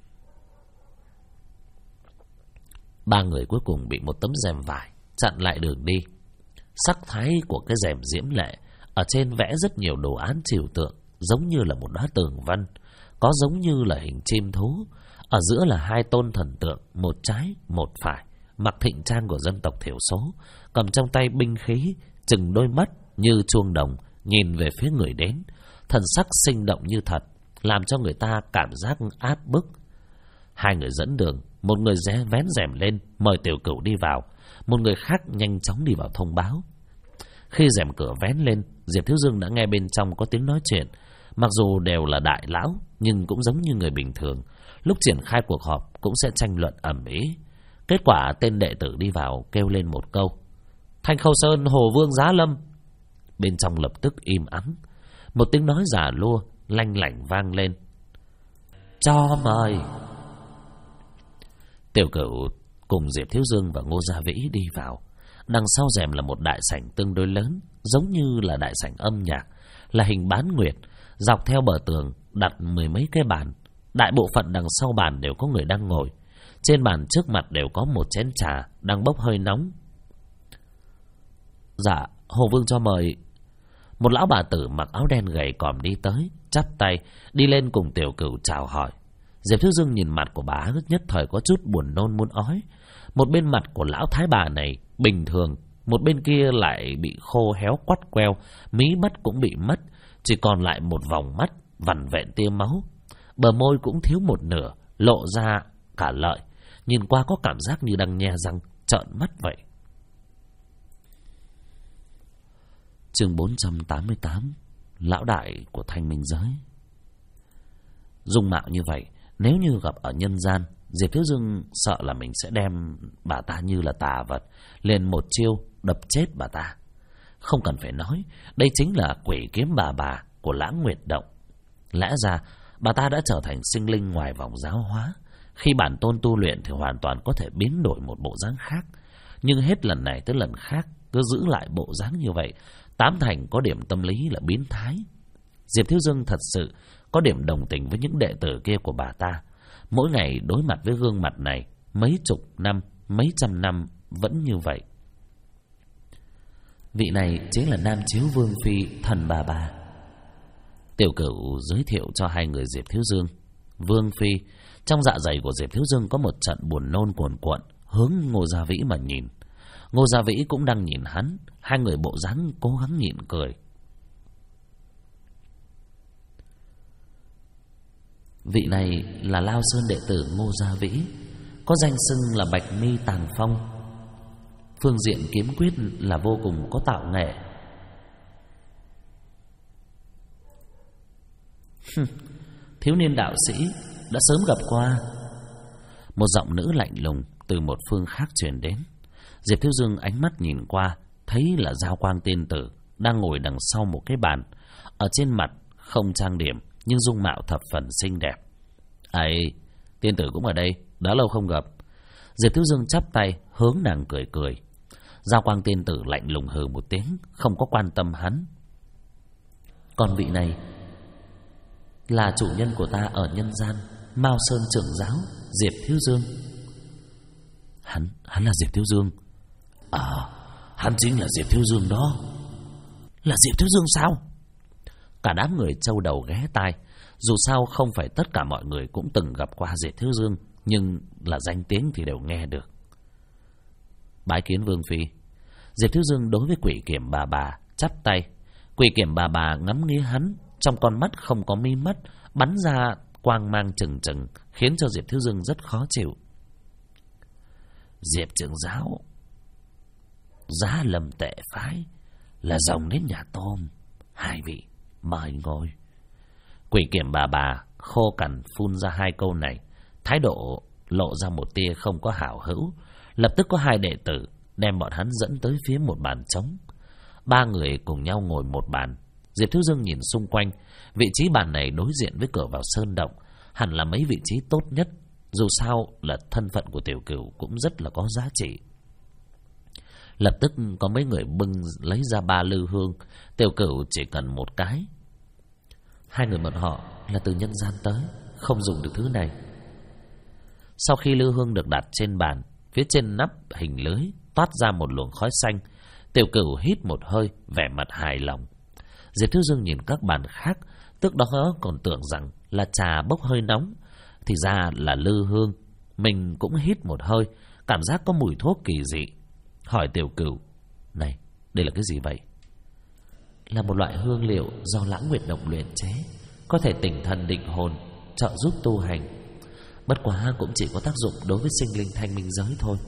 3 người cuối cùng bị một tấm rèm vải chặn lại đường đi. Sắc thái của cái rèm diễm lệ, ở trên vẽ rất nhiều đồ án trừu tượng, giống như là một đóa tường vân, có giống như là hình chim thú. Ở giữa là 2 tôn thần tượng, một trái một phải, mặc thịnh trang của dân tộc thiểu số, cầm trong tay binh khí, chừng đôi mắt như chuông đồng nhìn về phía người đến. Thần sắc sinh động như thật, làm cho người ta cảm giác áp bức. 2 người dẫn đường, một người vén rèm lên mời Tiểu Cửu đi vào, một người khác nhanh chóng đi vào thông báo. Khi rèm cửa vén lên, Diệp Thiếu Dương đã nghe bên trong có tiếng nói chuyện. Mặc dù đều là đại lão, nhưng cũng giống như người bình thường. Lúc triển khai cuộc họp cũng sẽ tranh luận ầm ĩ. Kết quả tên đệ tử đi vào kêu lên một câu: Thanh Khâu Sơn Hồ Vương giá lâm. Bên trong lập tức im ắng. Một tiếng nói giả lua lanh lảnh vang lên: Cho mời. Tiểu Cửu cùng Diệp Thiếu Dương và Ngô Gia Vĩ đi vào. Đằng sau rèm là một đại sảnh tương đối lớn, giống như là đại sảnh âm nhạc, là hình bán nguyệt. Dọc theo bờ tường đặt 10 mấy cái bàn. Đại bộ phận đằng sau bàn đều có người đang ngồi. Trên bàn trước mặt đều có một chén trà đang bốc hơi nóng. Dạ, Hồ Vương cho mời. Một lão bà tử mặc áo đen gầy còm đi tới, chắp tay đi lên cùng Tiểu Cửu chào hỏi. Diệp Thiếu Dương nhìn mặt của bà nhất thời có chút buồn nôn muốn ói. Một bên mặt của lão thái bà này bình thường, một bên kia lại bị khô héo quắt queo, mí mắt cũng bị mất, chỉ còn lại một vòng mắt vằn vẹn tia máu. Bờ môi cũng thiếu một nửa, lộ ra cả lợi, nhìn qua có cảm giác như đang nhe răng trợn mắt vậy. Chương 488, lão đại của Thanh Minh giới. Dung mạo như vậy, nếu như gặp ở nhân gian, Diệp Thiếu Dương sợ là mình sẽ đem bà ta như là tà vật, liền một chiêu đập chết bà ta. Không cần phải nói, đây chính là quỷ kiếm bà của Lãng Nguyệt Động. Lẽ ra bà ta đã trở thành sinh linh ngoài vòng giáo hóa. Khi bản tôn tu luyện thì hoàn toàn có thể biến đổi một bộ dáng khác, nhưng hết lần này tới lần khác cứ giữ lại bộ dáng như vậy, tám thành có điểm tâm lý là biến thái. Diệp Thiếu Dương thật sự có điểm đồng tình với những đệ tử kia của bà ta. Mỗi ngày đối mặt với gương mặt này, mấy chục năm, mấy trăm năm vẫn như vậy. Vị này chính là Nam Chiếu Vương Phi thần bà. Tiểu Cửu giới thiệu cho 2 người Diệp Thiếu Dương. Vương Phi, trong dạ dày của Diệp Thiếu Dương có một trận buồn nôn cuồn cuộn, hướng Ngô Gia Vĩ mà nhìn. Ngô Gia Vĩ cũng đang nhìn hắn, 2 người bộ dáng cố gắng nhịn cười. Vị này là Lao Sơn đệ tử Ngô Gia Vĩ, có danh xưng là Bạch Mi Tàng Phong. Phương diện kiếm quyết là vô cùng có tạo nghệ. Thiếu niên đạo sĩ đã sớm gặp qua. Một giọng nữ lạnh lùng từ một phương khác truyền đến. Diệp Thiếu Dương ánh mắt nhìn qua, thấy là Giao Quang tiên tử đang ngồi đằng sau một cái bàn. Ở trên mặt không trang điểm, nhưng dung mạo thập phần xinh đẹp. Ấy, tiên tử cũng ở đây, đã lâu không gặp. Diệp Thiếu Dương chắp tay hướng nàng cười cười. Giao Quang tiên tử lạnh lùng hừ một tiếng, không có quan tâm hắn. Còn vị này là chủ nhân của ta ở nhân gian, Mao Sơn trưởng giáo Diệp Thiếu Dương. Hắn là Diệp Thiếu Dương. Hắn chính là Diệp Thiếu Dương đó. Là Diệp Thiếu Dương sao? Cả đám người châu đầu ghé tai. Dù sao không phải tất cả mọi người cũng từng gặp qua Diệp Thiếu Dương, nhưng là danh tiếng thì đều nghe được. Bái kiến Vương Phi. Diệp Thiếu Dương đối với Quỷ Kiểm bà chắp tay. Quỷ Kiểm bà ngắm nghía hắn, trong con mắt không có mi mắt, bắn ra quang mang trừng trừng, khiến cho Diệp Thiếu Dương rất khó chịu. Diệp trưởng giáo, Giá Lâm Tệ Phái là dòng đến nhà tôm, 2 vị mời ngồi. Quỷ Kiểm bà khô cằn phun ra 2 câu này, thái độ lộ ra một tia không có hảo hữu. Lập tức có 2 đệ tử đem bọn hắn dẫn tới phía một bàn trống. 3 người cùng nhau ngồi một bàn. Diệp Thiếu Dương nhìn xung quanh. Vị trí bàn này đối diện với cửa vào sơn động, hẳn là mấy vị trí tốt nhất. Dù sao là thân phận của Tiểu Cửu cũng rất là có giá trị. Lập tức có mấy người bưng lấy ra 3 lư hương. Tiểu Cửu chỉ cần một cái. 2 người bọn họ là từ nhân gian tới, không dùng được thứ này. Sau khi lư hương được đặt trên bàn, phía trên nắp hình lưới toát ra một luồng khói xanh. Tiểu Cửu hít một hơi, vẻ mặt hài lòng. Diệp Thiếu Dương nhìn các bàn khác, tức đó còn tưởng rằng là trà bốc hơi nóng, thì ra là lư hương. Mình cũng hít một hơi, cảm giác có mùi thuốc kỳ dị. Hỏi Tiểu Cửu: này, đây là cái gì vậy? Là một loại hương liệu do Lãng Nguyệt Động luyện chế, có thể tỉnh thần định hồn, trợ giúp tu hành. Bất quá cũng chỉ có tác dụng đối với sinh linh thanh minh giới thôi.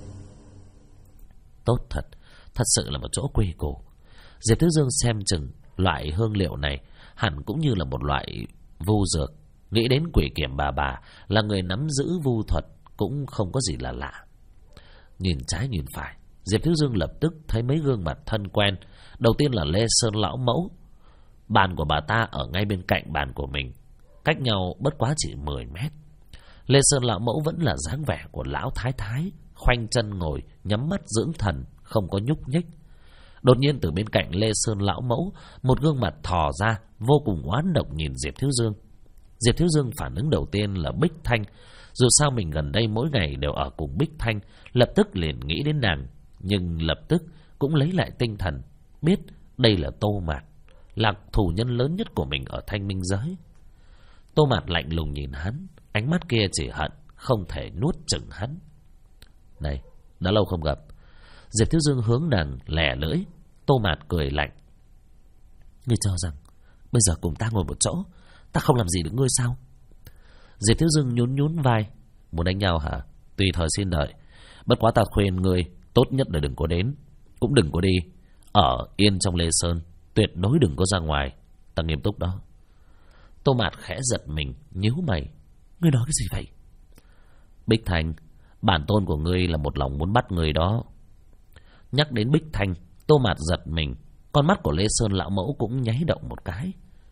Tốt thật, thật sự là một chỗ quê cổ. Diệp Thiếu Dương xem chừng loại hương liệu này hẳn cũng như là một loại vu dược. Nghĩ đến Quỷ Kiểm bà là người nắm giữ vu thuật cũng không có gì là lạ. Nhìn trái nhìn phải, Diệp Thiếu Dương lập tức thấy mấy gương mặt thân quen. Đầu tiên là Lê Sơn lão mẫu. Bàn của bà ta ở ngay bên cạnh bàn của mình, cách nhau bất quá chỉ 10 mét. Lê Sơn lão mẫu vẫn là dáng vẻ của lão thái thái, khoanh chân ngồi, nhắm mắt dưỡng thần, không có nhúc nhích. Đột nhiên từ bên cạnh Lê Sơn lão mẫu, một gương mặt thò ra, vô cùng oán độc nhìn Diệp Thiếu Dương. Diệp Thiếu Dương phản ứng đầu tiên là Bích Thanh. Dù sao mình gần đây mỗi ngày đều ở cùng Bích Thanh, lập tức liền nghĩ đến nàng. Nhưng lập tức cũng lấy lại tinh thần, biết đây là Tô Mạt, là thù nhân lớn nhất của mình ở thanh minh giới. Tô Mạt lạnh lùng nhìn hắn, ánh mắt kia chỉ hận, không thể nuốt chửng hắn. Này, đã lâu không gặp. Diệp Thiếu Dương hướng nàng lẻ lưỡi. Tô Mạt cười lạnh: ngươi cho rằng bây giờ cùng ta ngồi một chỗ, ta không làm gì được ngươi sao? Diệp Thiếu Dương nhún vai: muốn đánh nhau hả? Tùy thời xin đợi. Bất quá ta khuyên ngươi tốt nhất là đừng có đến, cũng đừng có đi. Ở yên trong Lê Sơn, tuyệt đối đừng có ra ngoài. Ta nghiêm túc đó. Tô Mạt khẽ giật mình, nhíu mày: ngươi nói cái gì vậy? Bích Thanh, bản tôn của ngươi là một lòng muốn bắt ngươi đó. Nhắc đến Bích Thanh, Tô Mạt giật mình, con mắt của Lê Sơn lão mẫu cũng nháy động một cái.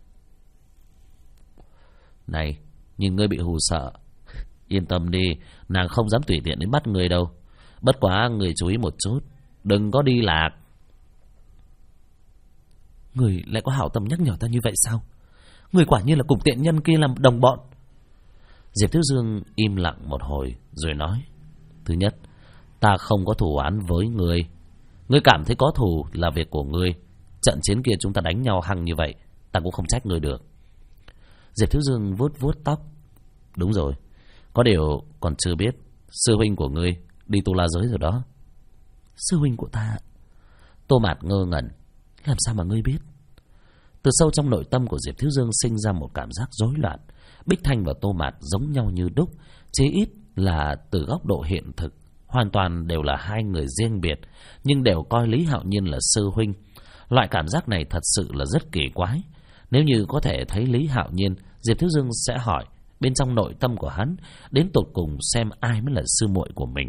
Này, nhìn ngươi bị hù sợ. Yên tâm đi, nàng không dám tùy tiện đến bắt ngươi đâu. Bất quá ngươi chú ý một chút, đừng có đi lạc. Ngươi lại có hảo tâm nhắc nhở ta như vậy sao? Ngươi quả nhiên là cùng tiện nhân kia làm đồng bọn. Diệp Thiếu Dương im lặng một hồi rồi nói: thứ nhất, ta không có thù oán với ngươi. Ngươi cảm thấy có thù là việc của ngươi. Trận chiến kia chúng ta đánh nhau hăng như vậy, ta cũng không trách ngươi được. Diệp Thiếu Dương vuốt tóc: đúng rồi, có điều còn chưa biết sư huynh của ngươi đi Tu La giới rồi đó. Sư huynh của ta? Tô Mạt ngơ ngẩn: làm sao mà ngươi biết? Từ sâu trong nội tâm của Diệp Thiếu Dương sinh ra một cảm giác rối loạn. Bích Thanh và Tô Mạt giống nhau như đúc, chí ít là từ góc độ hiện thực, hoàn toàn đều là hai người riêng biệt, nhưng đều coi Lý Hạo Nhiên là sư huynh. Loại cảm giác này thật sự là rất kỳ quái. Nếu như có thể thấy Lý Hạo Nhiên, Diệp Thiếu Dương sẽ hỏi bên trong nội tâm của hắn đến tột cùng xem ai mới là sư muội của mình.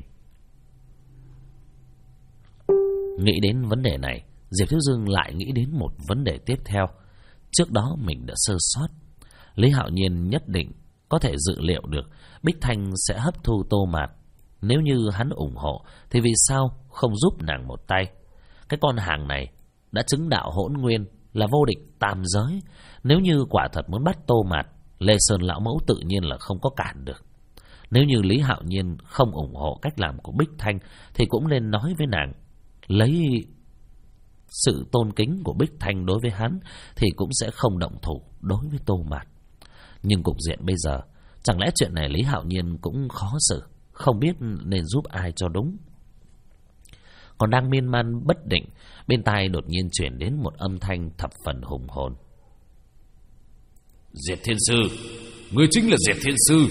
Nghĩ đến vấn đề này, Diệp Thiếu Dương lại nghĩ đến một vấn đề tiếp theo. Trước đó mình đã sơ sót. Lý Hạo Nhiên nhất định có thể dự liệu được Bích Thanh sẽ hấp thu Tô Mạt. Nếu như hắn ủng hộ thì vì sao không giúp nàng một tay? Cái con hàng này đã chứng đạo hỗn nguyên, là vô địch tam giới. Nếu như quả thật muốn bắt Tô Mạt, Lê Sơn lão mẫu tự nhiên là không có cản được. Nếu như Lý Hạo Nhiên không ủng hộ cách làm của Bích Thanh thì cũng nên nói với nàng, lấy sự tôn kính của Bích Thanh đối với hắn thì cũng sẽ không động thủ đối với Tô Mạt. Nhưng cục diện bây giờ, chẳng lẽ chuyện này Lý Hạo Nhiên cũng khó xử, không biết nên giúp ai cho đúng. Còn đang miên man bất định, bên tai đột nhiên chuyển đến một âm thanh thập phần hùng hồn. Diệp Thiên Sư, ngươi chính là Diệp Thiên Sư.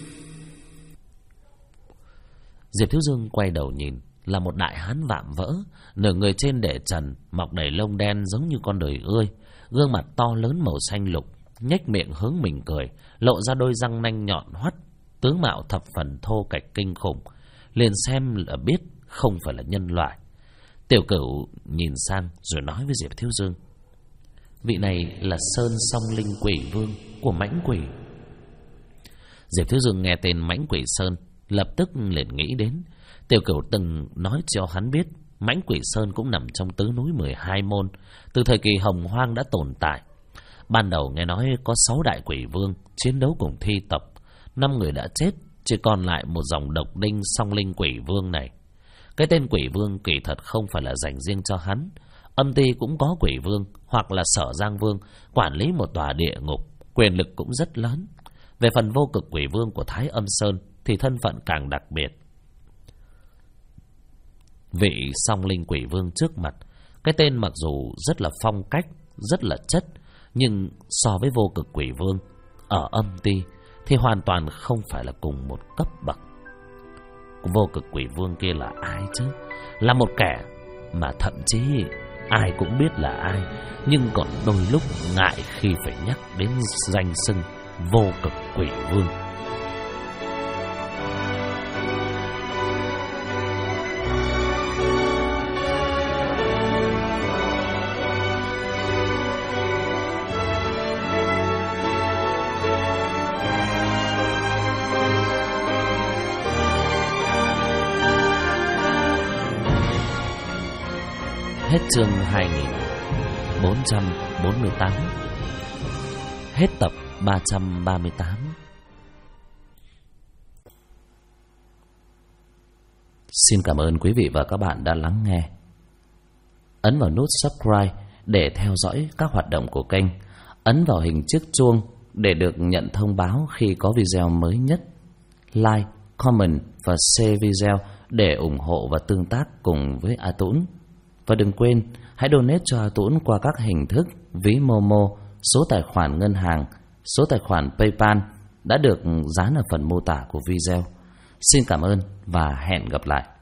Diệp Thiếu Dương quay đầu nhìn, là một đại hán vạm vỡ, nửa người trên để trần, mọc đầy lông đen giống như con đười ươi, gương mặt to lớn màu xanh lục, nhếch miệng hướng mình cười, lộ ra đôi răng nanh nhọn hoắt, tướng mạo thập phần thô kệch kinh khủng, liền xem là biết không phải là nhân loại. Tiểu Cửu nhìn sang rồi nói với Diệp Thiếu Dương: Vị này là Sơn Song Linh Quỷ Vương của Mãnh Quỷ. Diệp Thiếu Dương nghe tên Mãnh Quỷ Sơn, lập tức liền nghĩ đến Tiểu Cửu từng nói cho hắn biết Mãnh Quỷ Sơn cũng nằm trong tứ núi 12 môn, từ thời kỳ Hồng Hoang đã tồn tại. Ban đầu nghe nói có 6 đại quỷ vương chiến đấu cùng thi tộc, 5 người đã chết, chỉ còn lại một dòng độc đinh Song Linh Quỷ Vương này. Cái tên Quỷ Vương kỳ thật không phải là dành riêng cho hắn. Âm ty cũng có Quỷ Vương, hoặc là Sở Giang Vương, quản lý một tòa địa ngục, quyền lực cũng rất lớn. Về phần Vô Cực Quỷ Vương của Thái Âm Sơn thì thân phận càng đặc biệt. Vị Song Linh Quỷ Vương trước mặt, cái tên mặc dù rất là phong cách, rất là chất, nhưng so với Vô Cực Quỷ Vương ở âm ty thì hoàn toàn không phải là cùng một cấp bậc. Vô Cực Quỷ Vương kia là ai chứ? Là một kẻ mà thậm chí ai cũng biết là ai, nhưng còn đôi lúc ngại khi phải nhắc đến danh xưng Vô Cực Quỷ Vương. Hết chương 2448. Hết tập 338. Xin cảm ơn quý vị và các bạn đã lắng nghe. Ấn vào nút subscribe để theo dõi các hoạt động của kênh. Ấn vào hình chiếc chuông để được nhận thông báo khi có video mới nhất. Like, comment và share video để ủng hộ và tương tác cùng với A Tũng. Và đừng quên, hãy donate cho A Tũng qua các hình thức ví Momo, số tài khoản ngân hàng, số tài khoản PayPal đã được dán ở phần mô tả của video. Xin cảm ơn và hẹn gặp lại.